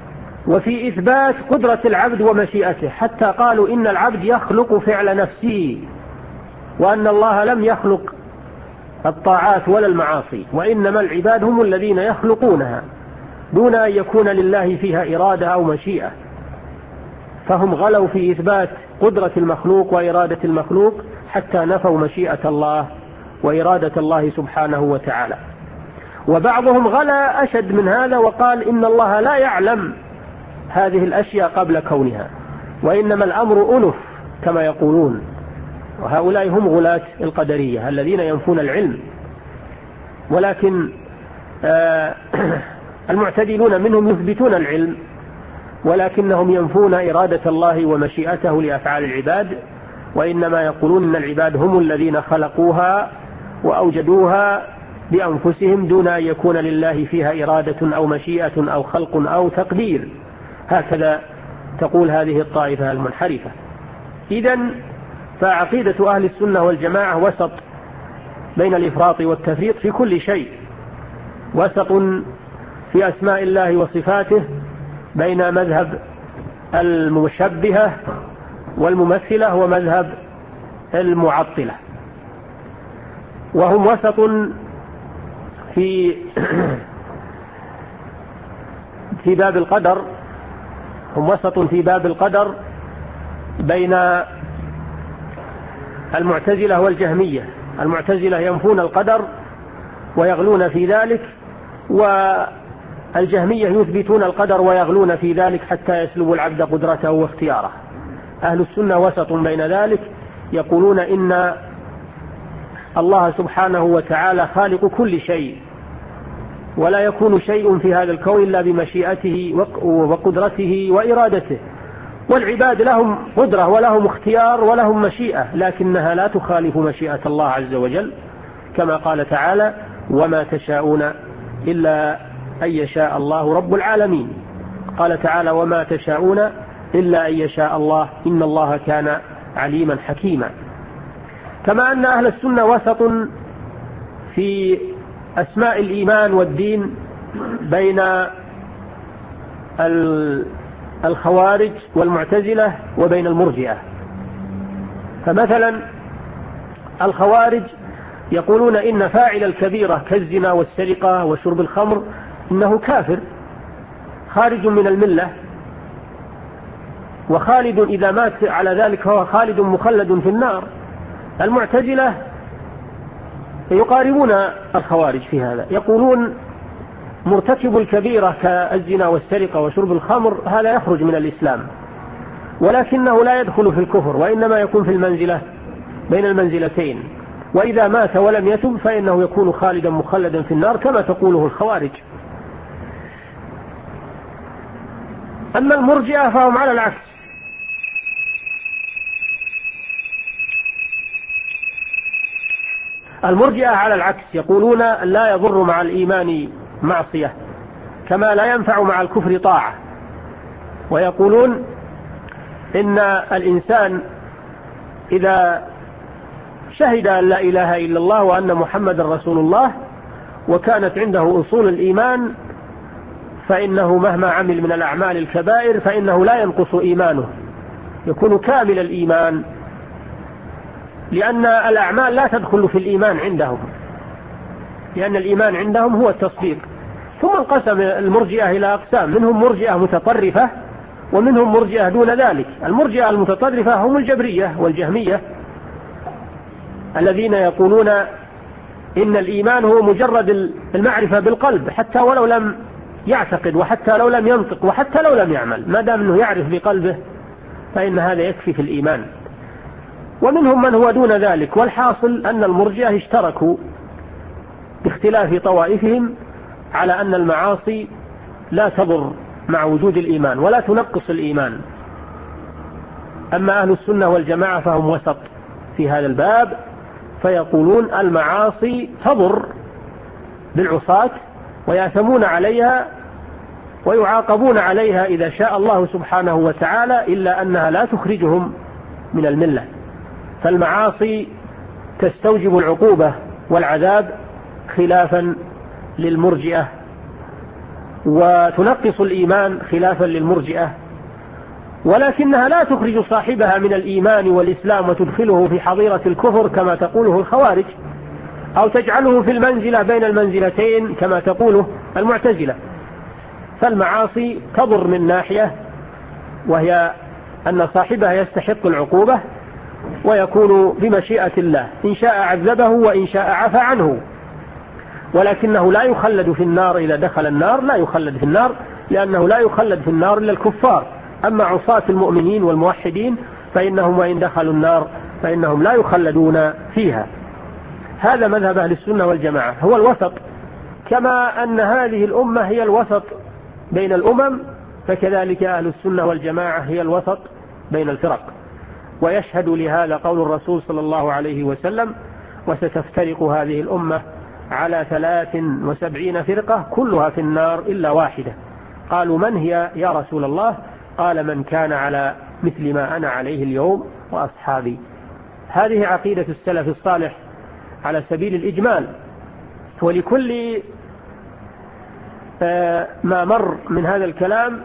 وفي إثبات قدرة العبد ومشيئته، حتى قالوا إن العبد يخلق فعل نفسه، وأن الله لم يخلق الطاعات ولا المعاصي، وإنما العباد هم الذين يخلقونها دون أن يكون لله فيها إرادة أو مشيئة. فهم غلوا في إثبات قدرة المخلوق وإرادة المخلوق حتى نفوا مشيئة الله وإرادة الله سبحانه وتعالى. وبعضهم غلا أشد من هذا وقال إن الله لا يعلم هذه الأشياء قبل كونها، وإنما الأمر أنف كما يقولون. وهؤلاء هم غلاة القدرية الذين ينفون العلم. ولكن المعتدلون منهم يثبتون العلم، ولكنهم ينفون إرادة الله ومشيئته لأفعال العباد، وإنما يقولون إن العباد هم الذين خلقوها وأوجدوها بأنفسهم دون أن يكون لله فيها إرادة أو مشيئة أو خلق أو تقدير. هكذا تقول هذه الطائفة المنحرفة. إذن فعقيدة أهل السنة والجماعة وسط بين الإفراط والتفريط في كل شيء، وسط في أسماء الله وصفاته بين مذهب المشبهة والممثلة ومذهب المعطلة، وهم وسط في باب القدر، هم وسط في باب القدر بين المعتزلة والجهمية. المعتزلة ينفون القدر ويغلون في ذلك، والجهمية يثبتون القدر ويغلون في ذلك حتى يسلب العبد قدرته واختياره. أهل السنة وسط بين ذلك، يقولون إن الله سبحانه وتعالى خالق كل شيء، ولا يكون شيء في هذا الكون إلا بمشيئته وقدرته وإرادته، والعباد لهم قدرة ولهم اختيار ولهم مشيئة، لكنها لا تخالف مشيئة الله عز وجل، كما قال تعالى: وما تشاءون إلا أن يشاء الله رب العالمين. قال تعالى: وما تشاءون إلا أن يشاء الله إن الله كان عليما حكيما. كما أن أهل السنة وسط في أسماء الإيمان والدين بين الخوارج والمعتزلة وبين المرجئة. فمثلا الخوارج يقولون إن فاعل الكبيرة كالزنا والسرقة وشرب الخمر إنه كافر خارج من الملة، وخالد إذا مات على ذلك هو خالد مخلد في النار. المعتزلة يقاربون الخوارج في هذا، يقولون مرتكب الكبيرة كالزنا والسرقة وشرب الخمر هذا يخرج من الإسلام، ولكنه لا يدخل في الكفر، وإنما يكون في المنزلة بين المنزلتين، وإذا مات ولم يتب فإنه يكون خالدا مخلدا في النار كما تقوله الخوارج. أما المرجئة فهم على العكس، المرجئة على العكس يقولون لا يضر مع الإيمان معصية كما لا ينفع مع الكفر طاعة، ويقولون إن الإنسان إذا شهد أن لا إله إلا الله وأن محمد رسول الله وكانت عنده أصول الإيمان فإنه مهما عمل من الأعمال الكبائر فإنه لا ينقص إيمانه، يكون كامل الإيمان، لأن الأعمال لا تدخل في الإيمان عندهم، لأن الإيمان عندهم هو التصديق. ثم انقسم المرجئة إلى أقسام، منهم مرجئة متطرفة ومنهم مرجئة دون ذلك. المرجئة المتطرفة هم الجبرية والجهمية الذين يقولون إن الإيمان هو مجرد المعرفة بالقلب حتى ولو لم يعتقد، وحتى لو لم ينطق، وحتى لو لم يعمل، ما دام أنه يعرف بقلبه فإن هذا يكفي في الإيمان. ومنهم من هو دون ذلك. والحاصل أن المرجئة اشتركوا باختلاف طوائفهم على أن المعاصي لا تضر مع وجود الإيمان ولا تنقص الإيمان. أما أهل السنة والجماعة فهم وسط في هذا الباب، فيقولون المعاصي تضر بالعصاة ويأثمون عليها ويعاقبون عليها إذا شاء الله سبحانه وتعالى، إلا أنها لا تخرجهم من الملة. فالمعاصي تستوجب العقوبة والعذاب خلافا للمرجئة وتنقص الإيمان خلافا للمرجئة، ولكنها لا تخرج صاحبها من الإيمان والإسلام وتدخله في حظيرة الكفر كما تقوله الخوارج، أو تجعله في المنزلة بين المنزلتين كما تقوله المعتزلة. فالمعاصي تضر من ناحية، وهي أن صاحبها يستحق العقوبة ويكون بمشيئة الله، إن شاء عذبه وإن شاء عفى عنه، ولكنه لا يخلد في النار. إذا دخل النار لا يخلد في النار، لأنه لا يخلد في النار إلا الكفار. أما عصاة المؤمنين والموحدين فإنهم وإن دخلوا النار فإنهم لا يخلدون فيها. هذا مذهب أهل السنة والجماعة، هو الوسط. كما أن هذه الأمة هي الوسط بين الأمم، فكذلك أهل السنة والجماعة هي الوسط بين الفرق. ويشهد لهذا قول الرسول صلى الله عليه وسلم: وستفترق هذه الأمة على 73 فرقة كلها في النار إلا واحدة. قالوا: من هي يا رسول الله؟ قال: من كان على مثل ما أنا عليه اليوم وأصحابي. هذه عقيدة السلف الصالح على سبيل الإجمال، ولكل ما مر من هذا الكلام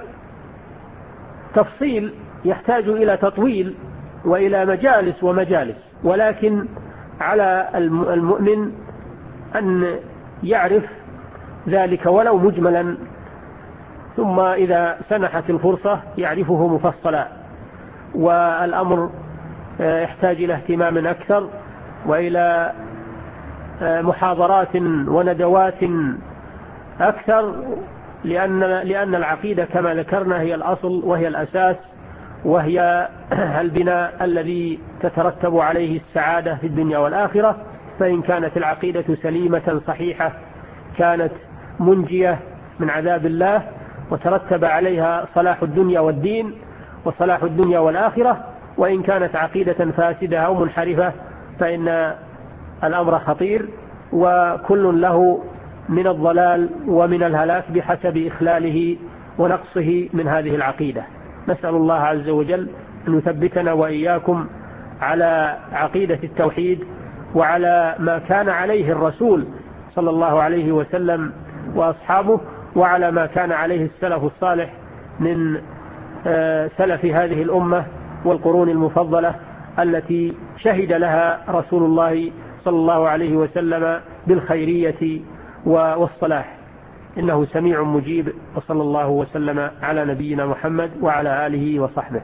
تفصيل يحتاج إلى تطويل وإلى مجالس ومجالس، ولكن على المؤمن أن يعرف ذلك ولو مجملا، ثم إذا سنحت الفرصة يعرفه مفصلا. والأمر يحتاج إلى اهتمام أكثر وإلى محاضرات وندوات أكثر، لأن العقيدة كما ذكرنا هي الأصل وهي الأساس، وهي البناء الذي تترتب عليه السعادة في الدنيا والآخرة. فإن كانت العقيدة سليمة صحيحة كانت منجية من عذاب الله، وترتب عليها صلاح الدنيا والدين وصلاح الدنيا والآخرة. وإن كانت عقيدة فاسدة أو منحرفة فإن الأمر خطير، وكل له من الضلال ومن الهلاك بحسب إخلاله ونقصه من هذه العقيدة. نسأل الله عز وجل أن يثبتنا وإياكم على عقيدة التوحيد وعلى ما كان عليه الرسول صلى الله عليه وسلم وأصحابه، وعلى ما كان عليه السلف الصالح من سلف هذه الأمة والقرون المفضلة التي شهد لها رسول الله صلى الله عليه وسلم بالخيرية والصلاح. إنه سميع مجيب، وصلى الله وسلم على نبينا محمد وعلى آله وصحبه.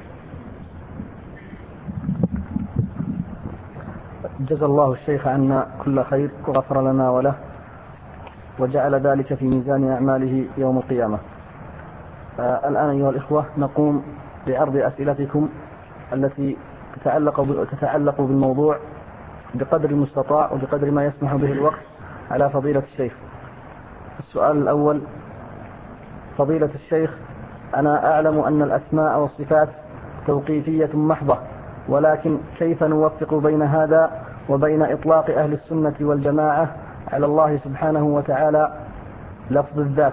جزى الله الشيخ عنا كل خير وغفر لنا وله وجعل ذلك في ميزان أعماله يوم القيامة. الآن أيها الإخوة نقوم بعرض أسئلتكم التي تتعلق بالموضوع بقدر المستطاع وبقدر ما يسمح به الوقت على فضيلة الشيخ. السؤال الأول: فضيلة الشيخ، أنا أعلم أن الأسماء والصفات توقيفية محضة، ولكن كيف نوفق بين هذا وبين إطلاق أهل السنة والجماعة على الله سبحانه وتعالى لفظ الذات؟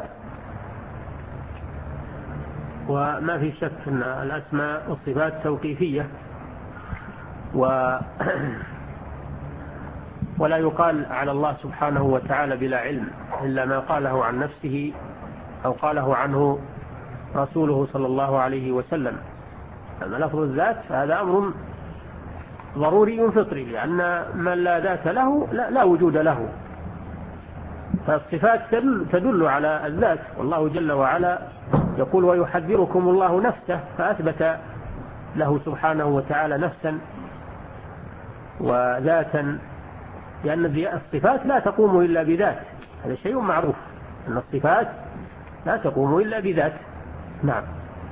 وما في شك أن الأسماء والصفات توقيفية، ولا يقال على الله سبحانه وتعالى بلا علم إلا ما قاله عن نفسه أو قاله عنه رسوله صلى الله عليه وسلم. أما لفظ الذات فهذا أمر ضروري فطري، لأن من لا ذات له لا وجود له. فالصفات تدل على الذات، والله جل وعلا يقول: ويحذركم الله نفسه، فأثبت له سبحانه وتعالى نفسا وذاتا، لأن الصفات لا تقوم إلا بذات. هذا شيء معروف أن الصفات لا تقوم إلا بذات. نعم.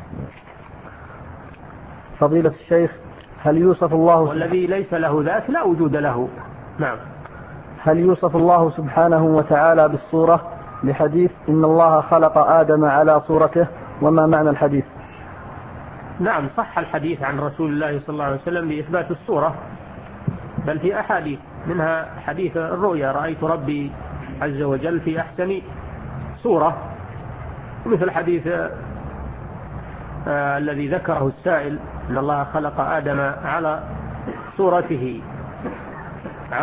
فضيلة الشيخ، هل يوصف الله والذي ليس له ذات لا وجود له؟ نعم. هل يوصف الله سبحانه وتعالى بالصورة لحديث إن الله خلق آدم على صورته؟ وما معنى الحديث؟ نعم، صح الحديث عن رسول الله صلى الله عليه وسلم بإثبات الصورة، بل في أحاديث، منها حديث الرؤيا: رأيت ربي عز وجل في أحسن صورة. مثل حديث الذي ذكره السائل: إن الله خلق آدم على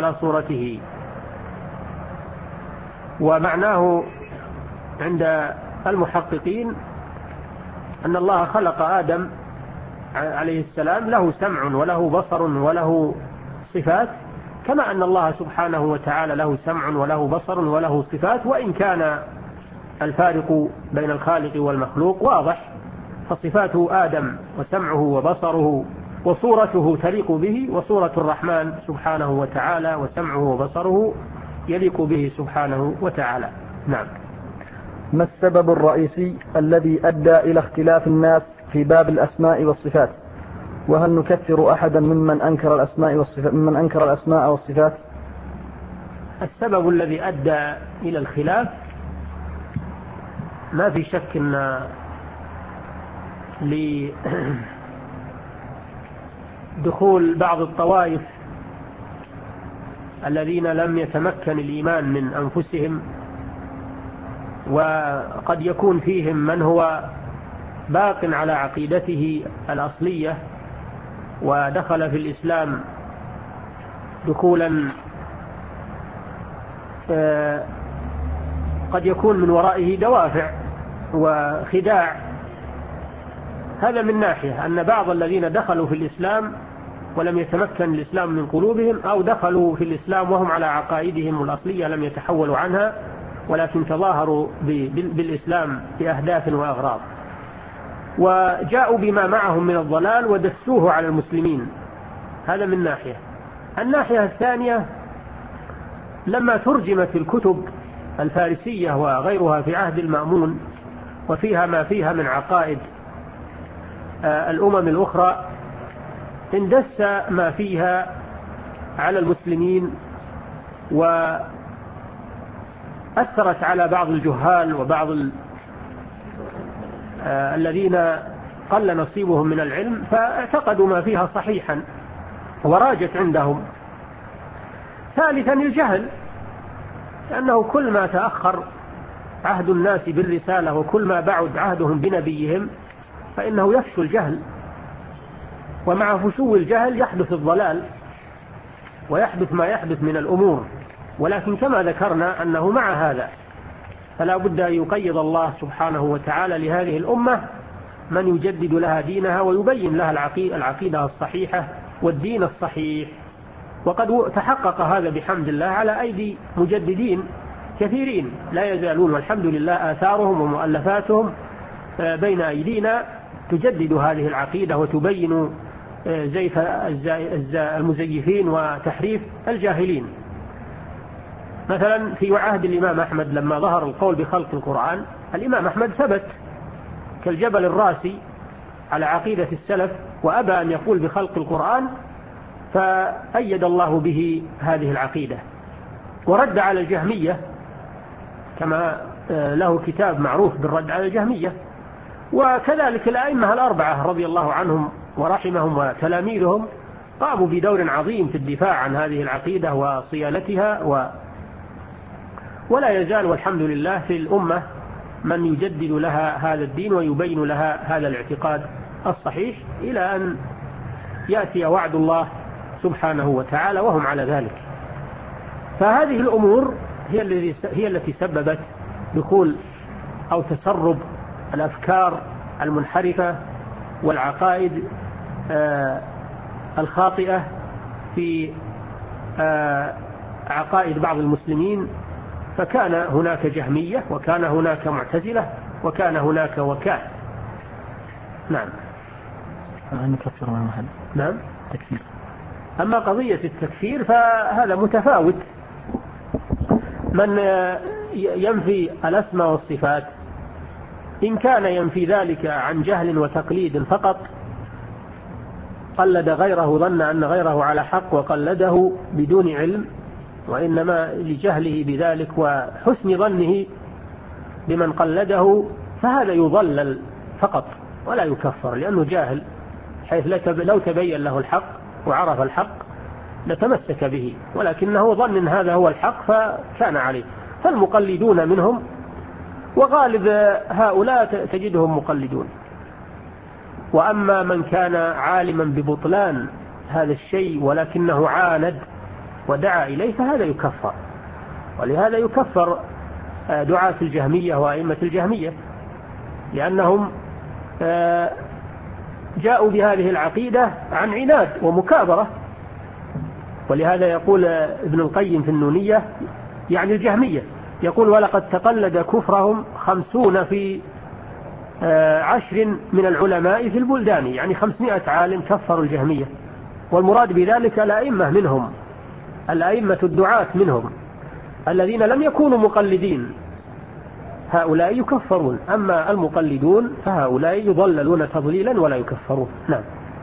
صورته. ومعناه عند المحققين أن الله خلق آدم عليه السلام له سمع وله بصر وله صفات، كما أن الله سبحانه وتعالى له سمع وله بصر وله صفات، وإن كان الفارق بين الخالق والمخلوق واضح، فصفات آدم وسمعه وبصره وصورته تليق به، وصورة الرحمن سبحانه وتعالى وسمعه وبصره يليق به سبحانه وتعالى. نعم. ما السبب الرئيسي الذي أدى إلى اختلاف الناس في باب الأسماء والصفات؟ وهل نكفر أحدا ممن أنكر الأسماء والصفات؟ السبب الذي أدى إلى الخلاف ما في شك أن لدخول بعض الطوائف الذين لم يتمكن الإيمان من أنفسهم، وقد يكون فيهم من هو باق على عقيدته الأصلية ودخل في الإسلام دخولا قد يكون من ورائه دوافع وخداع. هذا من ناحية أن بعض الذين دخلوا في الإسلام ولم يتمكن الإسلام من قلوبهم، أو دخلوا في الإسلام وهم على عقائدهم الأصلية لم يتحولوا عنها، ولكن تظاهروا بالإسلام بأهداف وأغراض، وجاءوا بما معهم من الضلال ودسوه على المسلمين. هذا من ناحية. الناحية الثانية، لما ترجمت الكتب الفارسية وغيرها في عهد المأمون وفيها ما فيها من عقائد الأمم الأخرى، اندس ما فيها على المسلمين وأثرت على بعض الجهال وبعض الذين قل نصيبهم من العلم، فاعتقدوا ما فيها صحيحا وراجت عندهم. ثالثا الجهل، لأنه كل ما تأخر عهد الناس بالرسالة وكل ما بعد عهدهم بنبيهم فإنه يفشو الجهل، ومع فشو الجهل يحدث الضلال ويحدث ما يحدث من الأمور. ولكن كما ذكرنا أنه مع هذا فلا بد أن يقيض الله سبحانه وتعالى لهذه الأمة من يجدد لها دينها ويبين لها العقيدة الصحيحة والدين الصحيح. وقد تحقق هذا بحمد الله على أيدي مجددين كثيرين لا يزالون، والحمد لله آثارهم ومؤلفاتهم بين أيدينا تجدد هذه العقيدة وتبين زيف المزيفين وتحريف الجاهلين. مثلا في عهد الإمام أحمد لما ظهر القول بخلق القرآن، الإمام أحمد ثبت كالجبل الراسي على عقيدة السلف وأبى أن يقول بخلق القرآن، فأيد الله به هذه العقيدة ورد على الجهمية، كما له كتاب معروف بالرد على الجهمية. وكذلك الأئمة الأربعة رضي الله عنهم ورحمهم وتلاميذهم قاموا بدور عظيم في الدفاع عن هذه العقيدة وصيانتها، ولا يزال والحمد لله في الأمة من يجدد لها هذا الدين ويبين لها هذا الاعتقاد الصحيح إلى أن يأتي وعد الله سبحانه وتعالى وهم على ذلك. فهذه الأمور هي التي سببت دخول أو تسرب الأفكار المنحرفة والعقائد الخاطئة في عقائد بعض المسلمين، فكان هناك جهمية وكان هناك معتزلة وكان هناك وكاء. نعم. نكفر من محل. نعم. تكفير. أما قضية التكفير فهذا متفاوت. من ينفي الأسماء والصفات إن كان ينفي ذلك عن جهل وتقليد فقط، قلد غيره ظن أن غيره على حق وقلده بدون علم، وإنما لجهله بذلك وحسن ظنه بمن قلده، فهذا يضلل فقط ولا يكفر، لأنه جاهل، حيث لو تبين له الحق وعرف الحق لتمسك به، ولكنه ظن أن هذا هو الحق فكان عليه. فالمقلدون منهم، وغالب هؤلاء تجدهم مقلدون. وأما من كان عالما ببطلان هذا الشيء ولكنه عاند ودعا إليه فهذا يكفر. ولهذا يكفر دعاة الجهمية وأئمة الجهمية، لأنهم جاءوا بهذه العقيدة عن عناد ومكابرة. ولهذا يقول ابن القيم في النونية يعني الجهمية، يقول: ولقد تقلد كفرهم 50 في 10 من العلماء في البلدان، يعني 500 عالم كفروا الجهمية. والمراد بذلك الأئمة منهم، الأئمة الدعاة منهم الذين لم يكونوا مقلدين، هؤلاء يكفرون. أما المقلدون فهؤلاء يضللون تضليلا ولا يكفرون. نعم.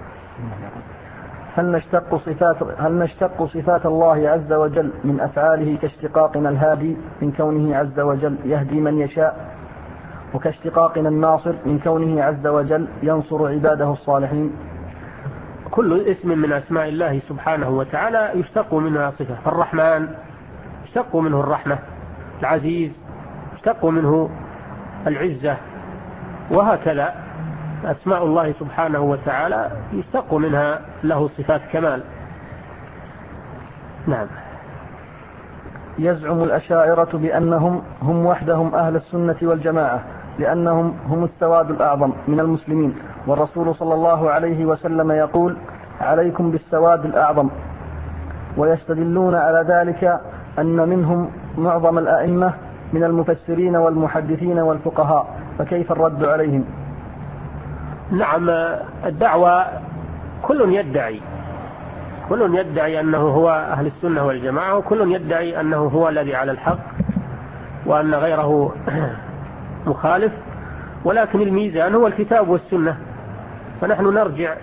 هل نشتق صفات الله عز وجل من أفعاله كاشتقاقنا الهادي من كونه عز وجل يهدي من يشاء، وكاشتقاقنا الناصر من كونه عز وجل ينصر عباده الصالحين؟ كل اسم من أسماء الله سبحانه وتعالى يشتق منها صفة. فالرحمن يشتق منه الرحمة، العزيز يشتق منه العزة، وهكذا أسماء الله سبحانه وتعالى يشتق منها له صفات كمال. نعم. يزعم الأشاعرة بأنهم هم وحدهم أهل السنة والجماعة لأنهم هم السواد الأعظم من المسلمين، والرسول صلى الله عليه وسلم يقول: عليكم بالسواد الأعظم. ويستدلون على ذلك أن منهم معظم الأئمة من المفسرين والمحدثين والفقهاء، فكيف الرد عليهم؟ نعم، الدعوة كل يدعي أنه هو أهل السنة والجماعة، وكل يدعي أنه هو الذي على الحق وأن غيره مخالف، ولكن الميزان هو الكتاب والسنة. فنحن نرجع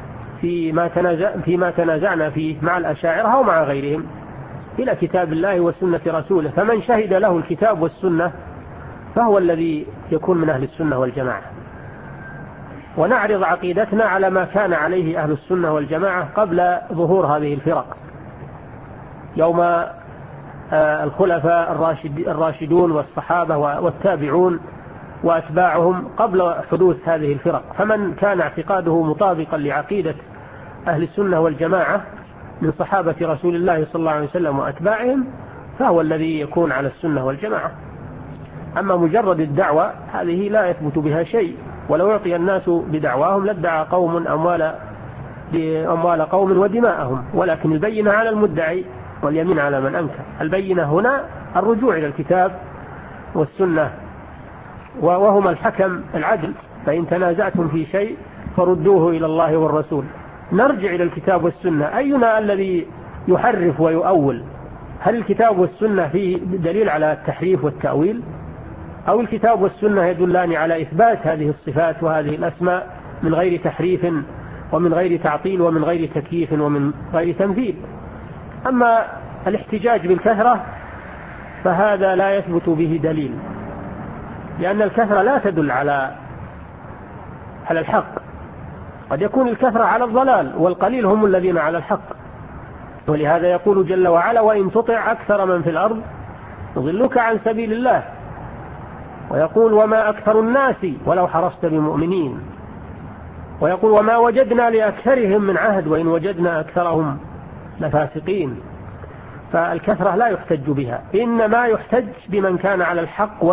فيما تنازعنا فيه مع الأشاعرة أو مع غيرهم إلى كتاب الله وسنة رسوله، فمن شهد له الكتاب والسنة فهو الذي يكون من أهل السنة والجماعة. ونعرض عقيدتنا على ما كان عليه أهل السنة والجماعة قبل ظهور هذه الفرق، يوم الخلفاء الراشدون والصحابة والتابعون وأتباعهم قبل حدوث هذه الفرق. فمن كان اعتقاده مطابقا لعقيدة أهل السنة والجماعة من صحابة رسول الله صلى الله عليه وسلم وأتباعهم فهو الذي يكون على السنة والجماعة. أما مجرد الدعوة هذه لا يثبت بها شيء، ولو يعطي الناس بدعواهم لادعى قوم أموال قوم ودماءهم، ولكن البينة على المدعي واليمين على من أنكر. البينة هنا الرجوع إلى الكتاب والسنة، وهما الحكم العدل، فإن تنازعتم في شيء فردوه إلى الله والرسول. نرجع إلى الكتاب والسنة، أينا الذي يحرف ويؤول؟ هل الكتاب والسنة فيه دليل على التحريف والتأويل، أو الكتاب والسنة يدلان على إثبات هذه الصفات وهذه الأسماء من غير تحريف ومن غير تعطيل ومن غير تكييف ومن غير تمثيل؟ أما الاحتجاج بالكثرة فهذا لا يثبت به دليل، لأن الكثرة لا تدل على الحق، قد يكون الكثرة على الضلال، والقليل هم الذين على الحق. ولهذا يقول جل وعلا: وإن تطع أكثر من في الأرض يضلوك عن سبيل الله. ويقول: وما أكثر الناس ولو حرصت بمؤمنين. ويقول: وما وجدنا لأكثرهم من عهد وإن وجدنا أكثرهم لفاسقين. فالكثرة لا يحتج بها، إنما يحتج بمن كان على الحق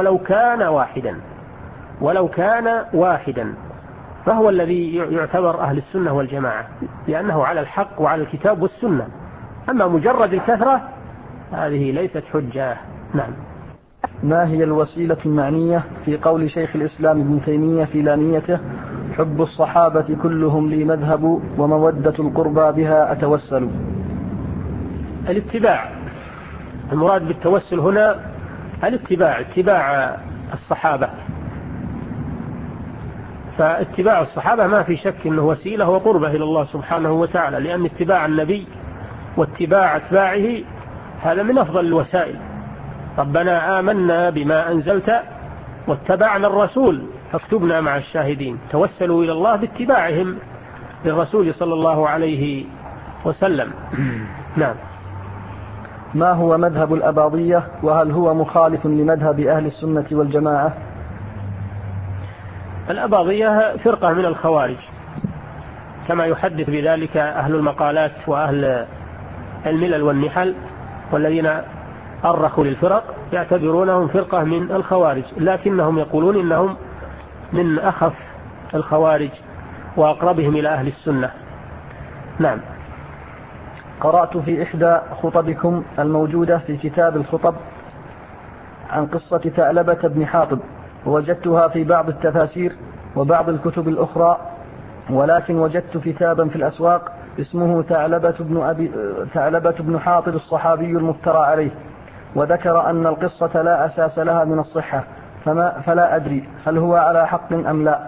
ولو كان واحدا فهو الذي يعتبر أهل السنة والجماعة، لأنه على الحق وعلى الكتاب والسنة. أما مجرد الكثرة هذه ليست حجة. نعم. ما هي الوسيلة المعنية في قول شيخ الإسلام ابن تيمية في لانيته: حب الصحابة كلهم لي مذهب ومودة القربى بها أتوسل؟ الاتباع. المراد بالتوسل هنا اتباع الصحابة. فاتباع الصحابة ما في شك أنه وسيلة وقربة إلى الله سبحانه وتعالى، لأن اتباع النبي واتباع أتباعه هذا من أفضل الوسائل. ربنا آمنا بما أنزلت واتبعنا الرسول فاكتبنا مع الشاهدين. توسلوا إلى الله باتباعهم للرسول صلى الله عليه وسلم. نعم. ما هو مذهب الأباضية، وهل هو مخالف لمذهب أهل السنة والجماعة؟ الأباضية فرقة من الخوارج، كما يحدث بذلك أهل المقالات وأهل الملل والنحل، والذين أرخوا للفرق يعتبرونهم فرقة من الخوارج، لكنهم يقولون إنهم من أخف الخوارج وأقربهم إلى أهل السنة. نعم. قرأت في إحدى خطبكم الموجودة في كتاب الخطب عن قصة ثعلبة بن حاطب، ووجدتها في بعض التفاسير وبعض الكتب الأخرى، ولكن وجدت كتابا في الأسواق اسمه ثعلبة بن حاطب الصحابي المفترى عليه، وذكر أن القصة لا أساس لها من الصحة، فلا أدري هل هو على حق أم لا.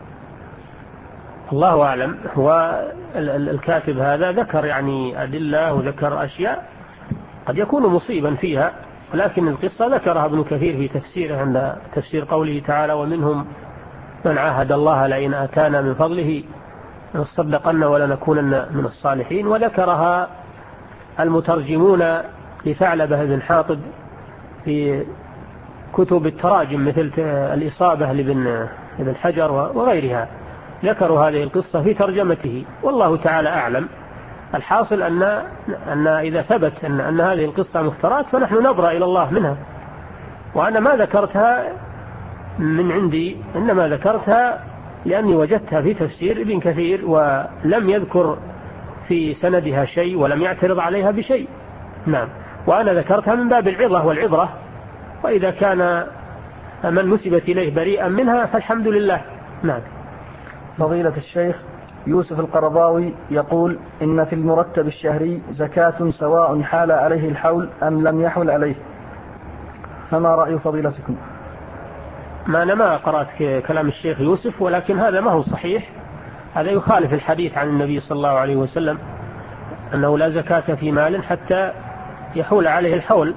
الله أعلم. هو الكاتب هذا ذكر يعني أدلة وذكر أشياء قد يكون مصيبا فيها، لكن القصة ذكرها ابن كثير في تفسيره عند تفسير قوله تعالى: ومنهم من عاهد الله لئن آتانا من فضله لنصدقن ولنكونن من الصالحين. وذكرها المترجمون لثعلبة بن حاطب في كتب التراجم مثل الإصابة لابن حجر وغيرها، ذكروا هذه القصة في ترجمته، والله تعالى أعلم. الحاصل أن إذا ثبت أن هذه القصة مفترات فنحن نبرأ إلى الله منها، وأنا ما ذكرتها من عندي، إنما ذكرتها لأني وجدتها في تفسير ابن كثير ولم يذكر في سندها شيء ولم يعترض عليها بشيء. نعم. وأنا ذكرتها من باب العظة والعبرة، وإذا كان من نسبت إليه بريئا منها فالحمد لله. نعم. فضيلة الشيخ يوسف القرضاوي يقول إن في المرتب الشهري زكاة سواء حال عليه الحول أم لم يحل عليه، فما رأي فضيلتكم؟ أنا ما قرأت كلام الشيخ يوسف، ولكن هذا ما هو صحيح، هذا يخالف الحديث عن النبي صلى الله عليه وسلم أنه لا زكاة في مال حتى يحول عليه الحول،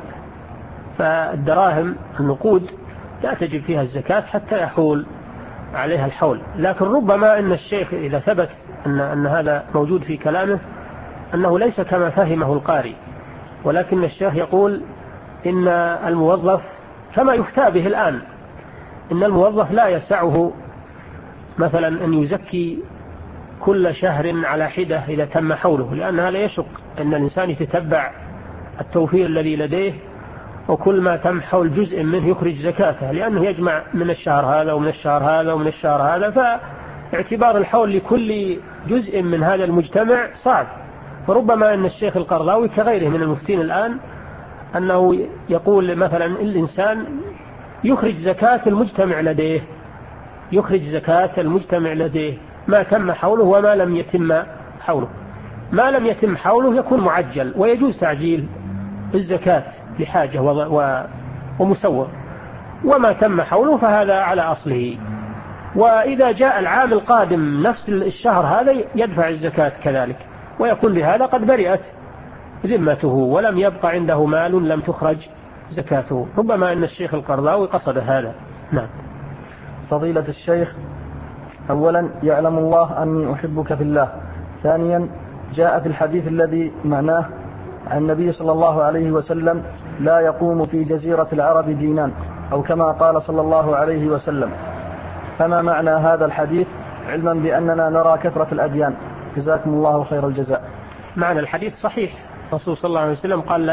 فالدراهم النقود لا تجب فيها الزكاة حتى يحول عليها الحول. لكن ربما أن الشيخ إذا ثبت أن هذا موجود في كلامه أنه ليس كما فهمه القارئ، ولكن الشيخ يقول إن الموظف كما يفتى به الآن، إن الموظف لا يسعه مثلا أن يزكي كل شهر على حدة إذا تم حوله، لأن هذا يشق أن الإنسان يتتبع التوفير الذي لديه، وكل ما تم حول جزء منه يخرج زكاته، لأنه يجمع من الشهر هذا ومن الشهر هذا ومن الشهر هذا، فاعتبار الحول لكل جزء من هذا المجتمع صعب. فربما أن الشيخ القرضاوي كغيره من المفتين الآن أنه يقول مثلا الإنسان يخرج زكاة المجتمع لديه، يخرج زكاة المجتمع لديه ما تم حوله وما لم يتم حوله. ما لم يتم حوله يكون معجل ويجوز تعجيل الزكاة لحاجة ومسوغ، وما تم حوله فهذا على أصله. وإذا جاء العام القادم نفس الشهر هذا يدفع الزكاة كذلك، ويكون بهذا قد برئت ذمته ولم يبقى عنده مال لم تخرج زكاته. ربما أن الشيخ القرضاوي قصد هذا. نعم. فضيلة الشيخ، أولا يعلم الله أني أحبك في الله. ثانيا جاء في الحديث الذي معناه عن النبي صلى الله عليه وسلم: لا يقوم في جزيرة العرب دينان، أو كما قال صلى الله عليه وسلم. فما معنى هذا الحديث، علما بأننا نرى كثرة الأديان؟ جزاكم الله خير الجزاء. معنى الحديث صحيح، الرسول صلى الله عليه وسلم قال: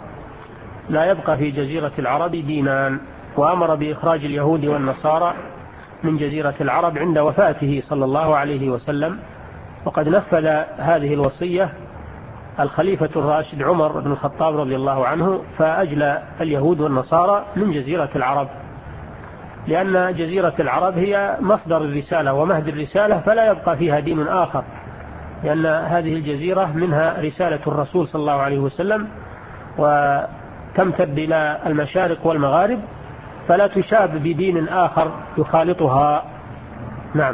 لا يبقى في جزيرة العرب دينان، وأمر بإخراج اليهود والنصارى من جزيرة العرب عند وفاته صلى الله عليه وسلم. وقد نفذ هذه الوصية الخليفة الراشد عمر بن الخطاب رضي الله عنه، فأجلى اليهود والنصارى من جزيرة العرب، لأن جزيرة العرب هي مصدر الرسالة ومهد الرسالة، فلا يبقى فيها دين آخر، لأن هذه الجزيرة منها رسالة الرسول صلى الله عليه وسلم وتمتد إلى المشارق والمغارب، فلا تشاب بدين آخر يخالطها. نعم.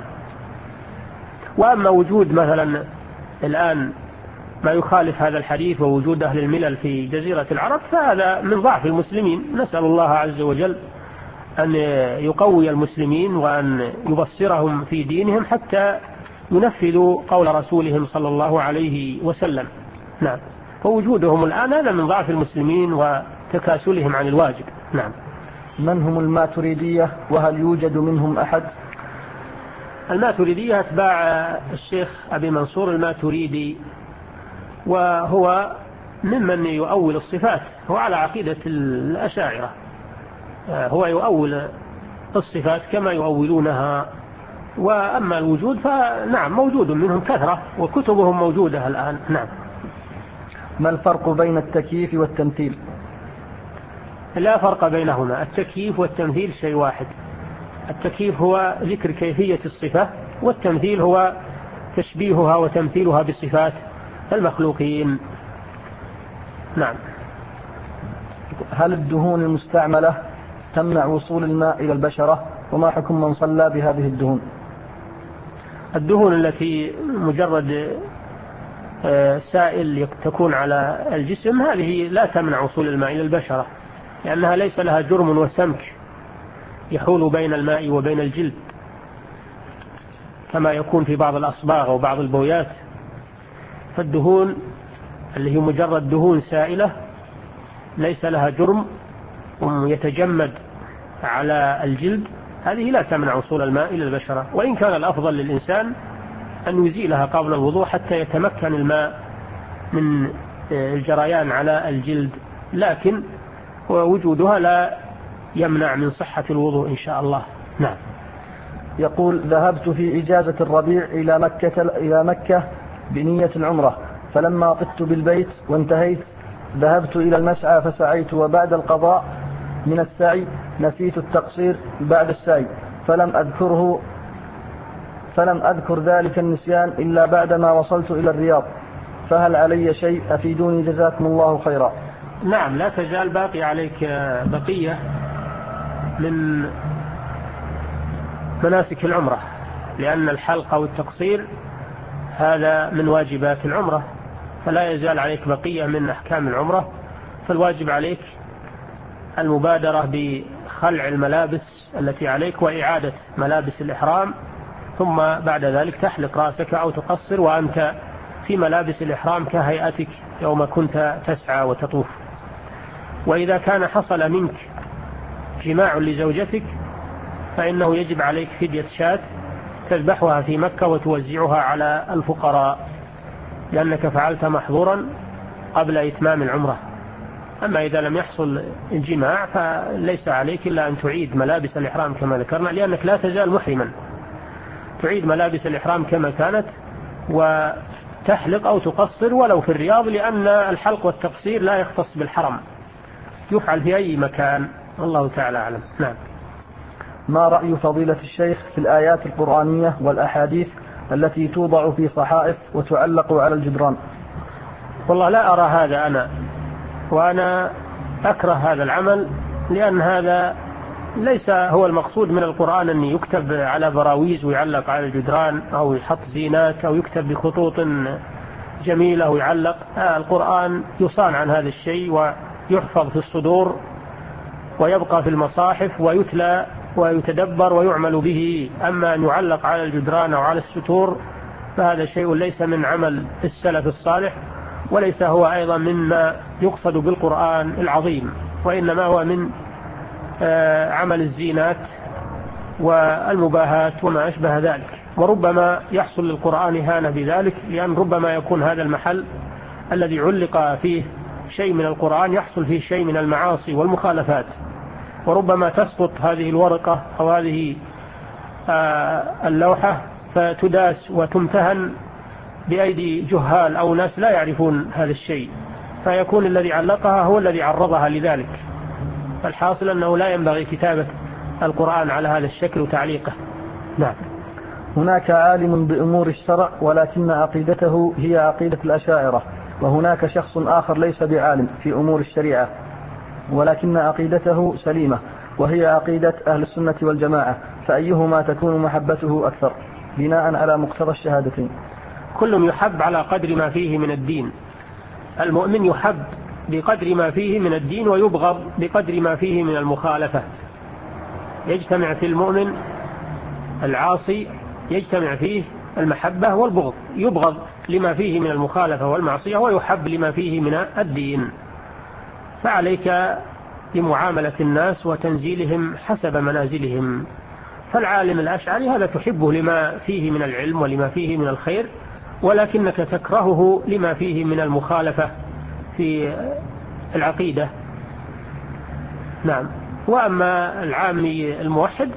وأما وجود مثلا الآن ما يخالف هذا الحديث ووجود أهل الملل في جزيرة العرب فهذا من ضعف المسلمين. نسأل الله عز وجل أن يقوي المسلمين وأن يبصرهم في دينهم حتى ينفذوا قول رسولهم صلى الله عليه وسلم. نعم. فوجودهم الآن هذا من ضعف المسلمين وتكاسلهم عن الواجب. نعم. من هم الماتريدية، وهل يوجد منهم أحد؟ الماتريدية أتباع الشيخ أبي منصور الماتريدي، وهو ممن يؤول الصفات، هو على عقيدة الأشاعرة، هو يؤول الصفات كما يؤولونها. وأما الوجود فنعم موجود منهم كثرة وكتبهم موجودة الآن. نعم. ما الفرق بين التكييف والتمثيل؟ لا فرق بينهما، التكييف والتمثيل شيء واحد. التكييف هو ذكر كيفية الصفة، والتمثيل هو تشبيهها وتمثيلها بصفات المخلوقين. نعم. هل الدهون المستعملة تمنع وصول الماء إلى البشرة؟ وما حكم من صلى بهذه الدهون؟ الدهون التي مجرد سائل تكون على الجسم هذه لا تمنع وصول الماء إلى البشرة، لأنها ليس لها جرم وسمك يحول بين الماء وبين الجلد كما يكون في بعض الأصباغ وبعض البويات. فالدهون اللي هي مجرد دهون سائلة ليس لها جرم ويتجمد على الجلد، هذه لا تمنع وصول الماء إلى البشرة. وإن كان الأفضل للإنسان أن يزيلها قبل الوضوء حتى يتمكن الماء من الجريان على الجلد، لكن وجودها لا يمنع من صحة الوضوء إن شاء الله. نعم. يقول: ذهبت في إجازة الربيع إلى مكة بنية العمرة، فلما طفت بالبيت وانتهيت ذهبت إلى المسعى فسعيت، وبعد القضاء من السعي نسيت التقصير بعد السعي فلم أذكر ذلك النسيان إلا بعدما وصلت إلى الرياض، فهل علي شيء؟ أفيدوني جزاكم الله خيرا. نعم، لا تزال باقي عليك بقية من مناسك العمرة، لأن الحلق أو التقصير هذا من واجبات العمرة، فلا يزال عليك بقية من أحكام العمرة. فالواجب عليك المبادرة بخلع الملابس التي عليك وإعادة ملابس الإحرام، ثم بعد ذلك تحلق رأسك أو تقصر وأنت في ملابس الإحرام كهيئتك يوم كنت تسعى وتطوف. وإذا كان حصل منك جماع لزوجتك فإنه يجب عليك فدية شاة تذبحها في مكة وتوزعها على الفقراء، لأنك فعلت محظورا قبل إتمام العمرة. أما إذا لم يحصل الجماع فليس عليك إلا أن تعيد ملابس الإحرام كما ذكرنا، لأنك لا تزال محرما، تعيد ملابس الإحرام كما كانت وتحلق أو تقصر ولو في الرياض، لأن الحلق والتقصير لا يختص بالحرم، يفعل في أي مكان. الله تعالى أعلم. نعم. ما رأي فضيلة الشيخ في الآيات القرآنية والأحاديث التي توضع في صحائف وتعلق على الجدران؟ والله لا أرى هذا وأنا أكره هذا العمل، لأن هذا ليس هو المقصود من القرآن أن يكتب على براويز ويعلق على الجدران أو يحط زينات أو يكتب بخطوط جميلة ويعلق. القرآن يصان عن هذا الشيء ويحفظ في الصدور ويبقى في المصاحف ويتلى ويتدبر ويعمل به. أما أن يعلق على الجدران أو على الستور فهذا شيء ليس من عمل السلف الصالح، وليس هو أيضا مما يقصد بالقرآن العظيم، وإنما هو من عمل الزينات والمباهات وما أشبه ذلك. وربما يحصل للقرآن إهانة بذلك، لأن ربما يكون هذا المحل الذي علق فيه شيء من القرآن يحصل فيه شيء من المعاصي والمخالفات، وربما تسقط هذه الورقة أو هذه اللوحة فتداس وتمتهن بأيدي جهال أو ناس لا يعرفون هذا الشيء، فيكون الذي علقها هو الذي عرضها لذلك. فالحاصل أنه لا ينبغي كتابة القرآن على هذا الشكل وتعليقه. نعم. هناك عالم بأمور الشرع ولكن عقيدته هي عقيدة الأشاعرة، وهناك شخص آخر ليس بعالم في أمور الشريعة ولكن عقيدته سليمة وهي عقيدة أهل السنة والجماعة، فأيهما تكون محبته أكثر بناء على مقتضى الشهادتين؟ كل يحب على قدر ما فيه من الدين. المؤمن يحب بقدر ما فيه من الدين ويبغض بقدر ما فيه من المخالفة. يجتمع في المؤمن العاصي يجتمع فيه المحبة والبغض، يبغض لما فيه من المخالفة والمعصية ويحب لما فيه من الدين. فعليك بمعاملة الناس وتنزيلهم حسب منازلهم. فالعالم الأشعري هذا تحبه لما فيه من العلم ولما فيه من الخير، ولكنك تكرهه لما فيه من المخالفة في العقيدة. نعم. وأما العامي الموحد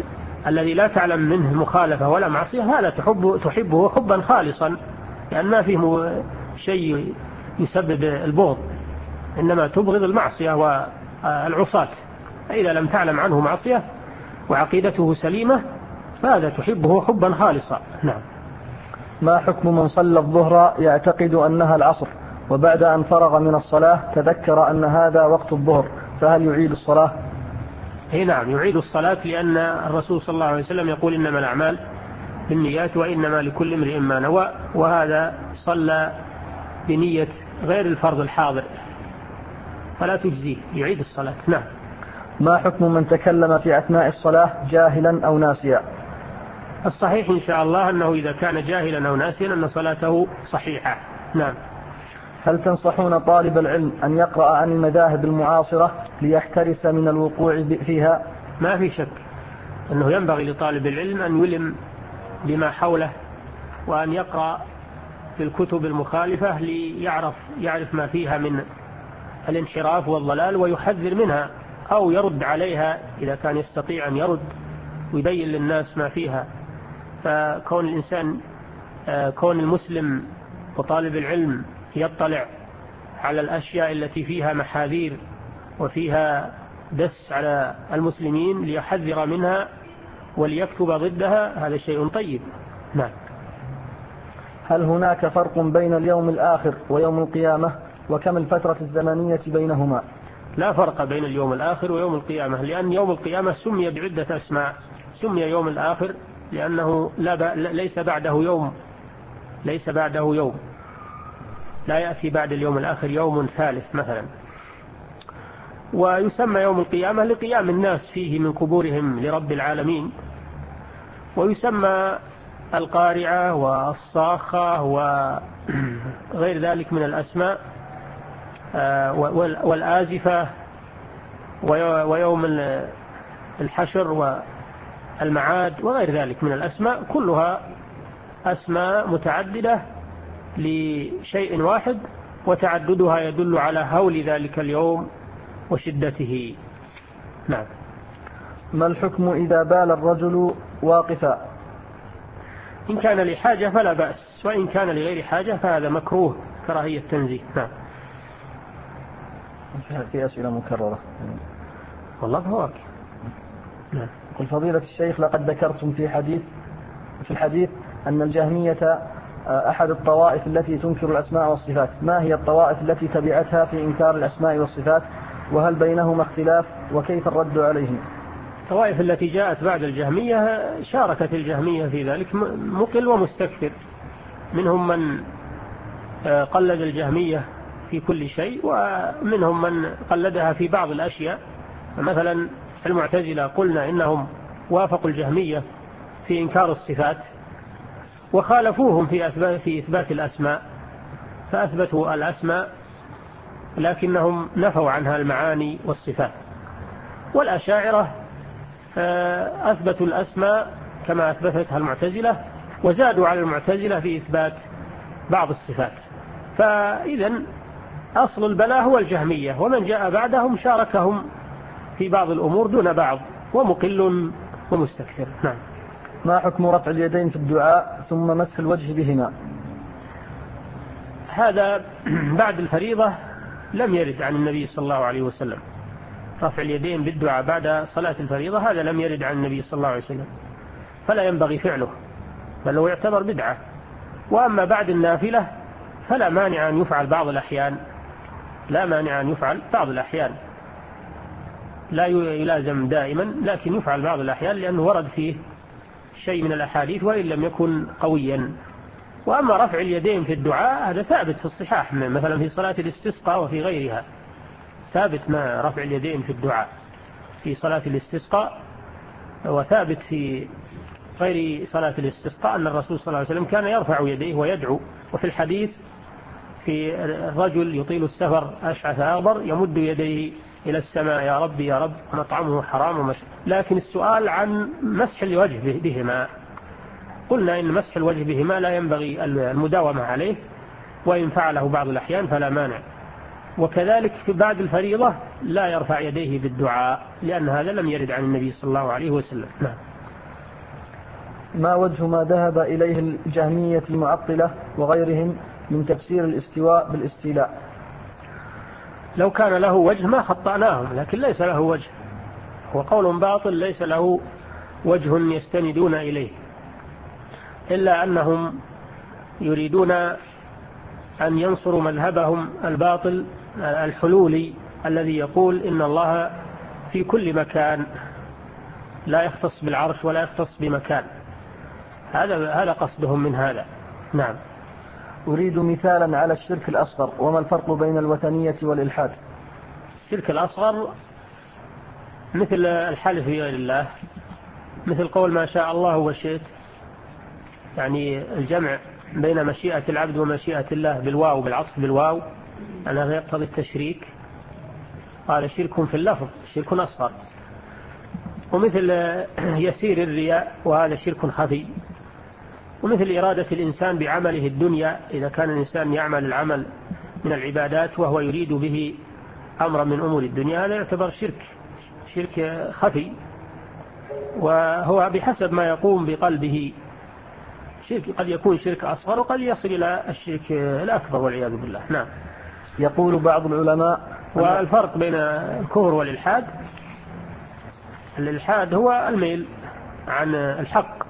الذي لا تعلم منه مخالفة ولا معصية هذا تحبه حبا خالصا، لأن ما فيه شيء يسبب البغض، إنما تبغض المعصية والعصاة. فإذا لم تعلم عنه معصية وعقيدته سليمة فهذا تحبه حبا خالصا. نعم. ما حكم من صلى الظهر يعتقد أنها العصر وبعد أن فرغ من الصلاة تذكر أن هذا وقت الظهر، فهل يعيد الصلاة؟ نعم يعيد الصلاة، لأن الرسول صلى الله عليه وسلم يقول إنما الأعمال بالنيات وإنما لكل امرئ ما نوى، وهذا صلى بنية غير الفرض الحاضر فلا تجزيه، يعيد الصلاة. نعم. ما حكم من تكلم في أثناء الصلاة جاهلا أو ناسيا؟ الصحيح إن شاء الله أنه إذا كان جاهلا أو ناسيا أن صلاته صحيحة. نعم. هل تنصحون طالب العلم أن يقرأ عن المذاهب المعاصرة ليحترس من الوقوع فيها؟ ما في شك أنه ينبغي لطالب العلم أن يلم بما حوله وأن يقرأ في الكتب المخالفة ليعرف ما فيها من الانحراف والضلال ويحذر منها أو يرد عليها إذا كان يستطيع أن يرد ويبين للناس ما فيها. فكون الإنسان كون المسلم وطالب العلم يطلع على الأشياء التي فيها محاذير وفيها دس على المسلمين ليحذر منها وليكتب ضدها هذا شيء طيب. نعم. هل هناك فرق بين اليوم الآخر ويوم القيامة وكم الفترة الزمنية بينهما؟ لا فرق بين اليوم الآخر ويوم القيامة، لأن يوم القيامة سمي بعدة أسماء. سمي يوم الآخر لأنه ليس بعده يوم، لا يأتي بعد اليوم الآخر يوم ثالث مثلا. ويسمى يوم القيامة لقيام الناس فيه من قبورهم لرب العالمين. ويسمى القارعة والصاخة وغير ذلك من الأسماء، والآزفة ويوم الحشر والمعاد وغير ذلك من الأسماء، كلها أسماء متعددة لشيء واحد، وتعددها يدل على هول ذلك اليوم وشدته. نعم. ما الحكم إذا بال الرجل واقفا؟ إن كان لحاجة فلا بأس، وإن كان لغير حاجة فهذا مكروه كراهية تنزيه. نعم. في أسئلة مكررة والله هواك. نعم. قل فضيلة الشيخ لقد ذكرتم في الحديث أن الجهمية أحد الطوائف التي تنكر الأسماء والصفات، ما هي الطوائف التي تبعتها في إنكار الأسماء والصفات، وهل بينهما اختلاف، وكيف الرد عليهم؟ الطوائف التي جاءت بعد الجهمية شاركت الجهمية في ذلك مقل ومستكثر، منهم من قلد الجهمية في كل شيء، ومنهم من قلدها في بعض الأشياء. مثلا المعتزلة قلنا إنهم وافقوا الجهمية في إنكار الصفات وخالفوهم في إثبات الأسماء، فأثبتوا الأسماء لكنهم نفوا عنها المعاني والصفات. والأشاعرة أثبتوا الأسماء كما أثبتتها المعتزلة وزادوا على المعتزلة في إثبات بعض الصفات. فإذا أصل البلاء هو الجهمية، ومن جاء بعدهم شاركهم في بعض الأمور دون بعض، ومقل ومستكثر. نعم. ما حكم رفع اليدين في الدعاء ثم مسح الوجه بهما؟ هذا بعد الفريضة لم يرد عن النبي صلى الله عليه وسلم. رفع اليدين بالدعاء بعد صلاة الفريضة هذا لم يرد عن النبي صلى الله عليه وسلم، فلا ينبغي فعله، بل هو يعتبر بدعة. وأما بعد النافلة فلا مانع أن يفعل بعض الأحيان، لا يلازم دائما، لكن يفعل بعض الأحيان لأنه ورد فيه شيء من الأحاديث وإن لم يكن قويا. وأما رفع اليدين في الدعاء هذا ثابت في الصحاح، مثلا في صلاة الاستسقاء وفي غيرها ثابت ما رفع اليدين في الدعاء في صلاة الاستسقاء، وثابت في غير صلاة الاستسقاء أن الرسول صلى الله عليه وسلم كان يرفع يديه ويدعو. وفي الحديث في الرجل يطيل السفر أشعث أغبر يمد يديه إلى السماء يا ربي يا رب مطعمه حرام لكن السؤال عن مسح الوجه بهما، قلنا إن مسح الوجه بهما لا ينبغي المداومة عليه، وإن فعله بعض الأحيان فلا مانع. وكذلك في بعد الفريضة لا يرفع يديه بالدعاء، لأن هذا لم يرد عن النبي صلى الله عليه وسلم. نعم. ما وجه ما ذهب إليه الجهمية المعطلة وغيرهم من تفسير الاستواء بالاستيلاء؟ لو كان له وجه ما خطأناهم، لكن ليس له وجه، هو قول باطل ليس له وجه يستندون إليه، إلا أنهم يريدون أن ينصروا مذهبهم الباطل الحلولي الذي يقول إن الله في كل مكان لا يختص بالعرش ولا يختص بمكان. هذا قصدهم من هذا. نعم. أريد مثالا على الشرك الأصغر، وما الفرق بين الوثنية والإلحاد؟ الشرك الأصغر مثل الحلف بغير الله، مثل قول ما شاء الله وشئت، يعني الجمع بين مشيئة العبد ومشيئة الله بالواو، بالعطف بالواو، أن هذا يقتضي التشريك، هذا شرك في اللفظ، شرك أصغر. ومثل يسير الرياء، وهذا شرك خفي. ومثل إرادة الإنسان بعمله الدنيا، إذا كان الإنسان يعمل العمل من العبادات وهو يريد به أمرا من أمور الدنيا، هذا يعتبر شرك خفي، وهو بحسب ما يقوم بقلبه شرك، قد يكون شرك أصغر وقد يصل إلى الشرك الأكبر والعياذ بالله. نعم. يقول بعض العلماء. والفرق بين الكفر والإلحاد، الإلحاد هو الميل عن الحق،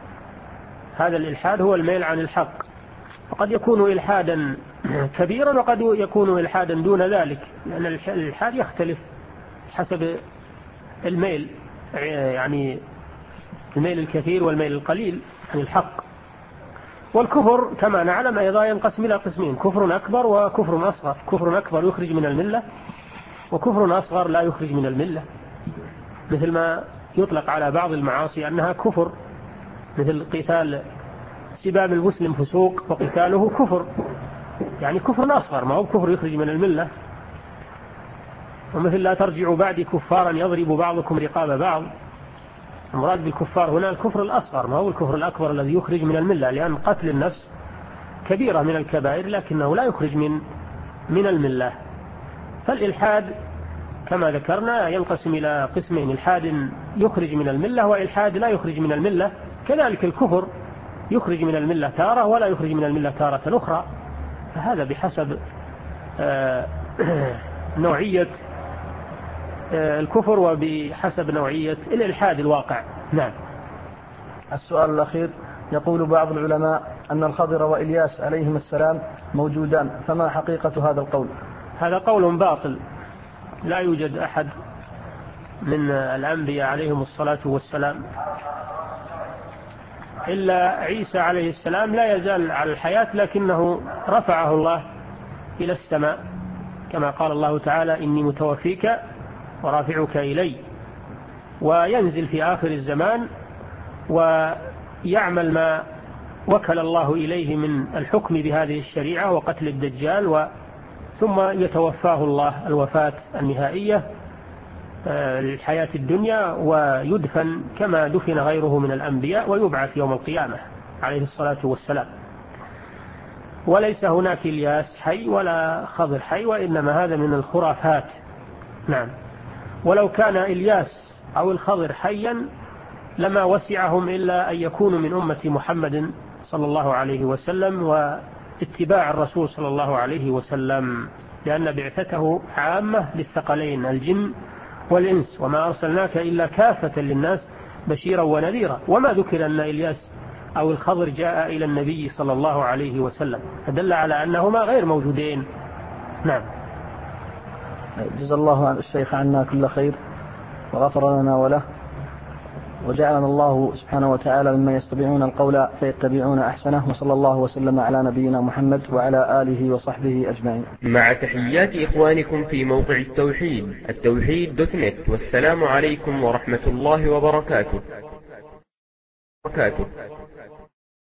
هذا الإلحاد هو الميل عن الحق، وقد يكون إلحادا كبيرا وقد يكون إلحادا دون ذلك، لأن الإلحاد يختلف حسب الميل، يعني الميل الكثير والميل القليل عن الحق. والكفر كما نعلم أيضا ينقسم إلى قسمين: كفر أكبر وكفر أصغر. كفر أكبر يخرج من الملة، وكفر أصغر لا يخرج من الملة، مثل ما يطلق على بعض المعاصي أنها كفر، مثل قتال سباب المسلم فسوق وقتاله كفر، يعني كفر أصغر، ما هو كفر يخرج من الملة. ومثل لا ترجعوا بعدي كفارا يضرب بعضكم رقاب بعض، المراد بالكفار هنا الكفر الأصغر، ما هو الكفر الأكبر الذي يخرج من الملة، لأن قتل النفس كبيرة من الكبائر لكنه لا يخرج من الملة. فالإلحاد كما ذكرنا ينقسم إلى قسمين: إلحاد يخرج من الملة وإلحاد لا يخرج من الملة. كذلك الكفر يخرج من الملة تارة ولا يخرج من الملة تارة أخرى، فهذا بحسب نوعية الكفر وبحسب نوعية الإلحاد الواقع. نعم. السؤال الأخير، يقول بعض العلماء أن الخضر وإلياس عليهما السلام موجودان، فما حقيقة هذا القول؟ هذا قول باطل، لا يوجد أحد من الأنبياء عليهم الصلاة والسلام إلا عيسى عليه السلام لا يزال على الحياة، لكنه رفعه الله إلى السماء، كما قال الله تعالى: إني متوفيك ورافعك إلي. وينزل في آخر الزمان ويعمل ما وكل الله إليه من الحكم بهذه الشريعة وقتل الدجال، ثم يتوفاه الله الوفاة النهائية للحياة الدنيا، ويدفن كما دفن غيره من الأنبياء، ويبعث يوم القيامة عليه الصلاة والسلام. وليس هناك إلياس حي ولا خضر حي، وإنما هذا من الخرافات. نعم. ولو كان إلياس أو الخضر حيا لما وسعهم إلا أن يكونوا من أمة محمد صلى الله عليه وسلم واتباع الرسول صلى الله عليه وسلم، لأن بعثته عامة للثقلين الجن والإنس، وما أرسلناك إلا كافة للناس بشيرا ونذيرا. وما ذكر أن إلياس أو الخضر جاء إلى النبي صلى الله عليه وسلم، فدل على أنهما غير موجودين. نعم. جزا الله عن الشيخ عنا كل خير وغفر لنا وله، وجعلنا الله سبحانه وتعالى ممن يستطيعون القول فيتبعون أحسنه، وصلى الله وسلم على نبينا محمد وعلى آله وصحبه أجمعين. مع تحيات إخوانكم في موقع التوحيد.net، والسلام عليكم ورحمة الله وبركاته.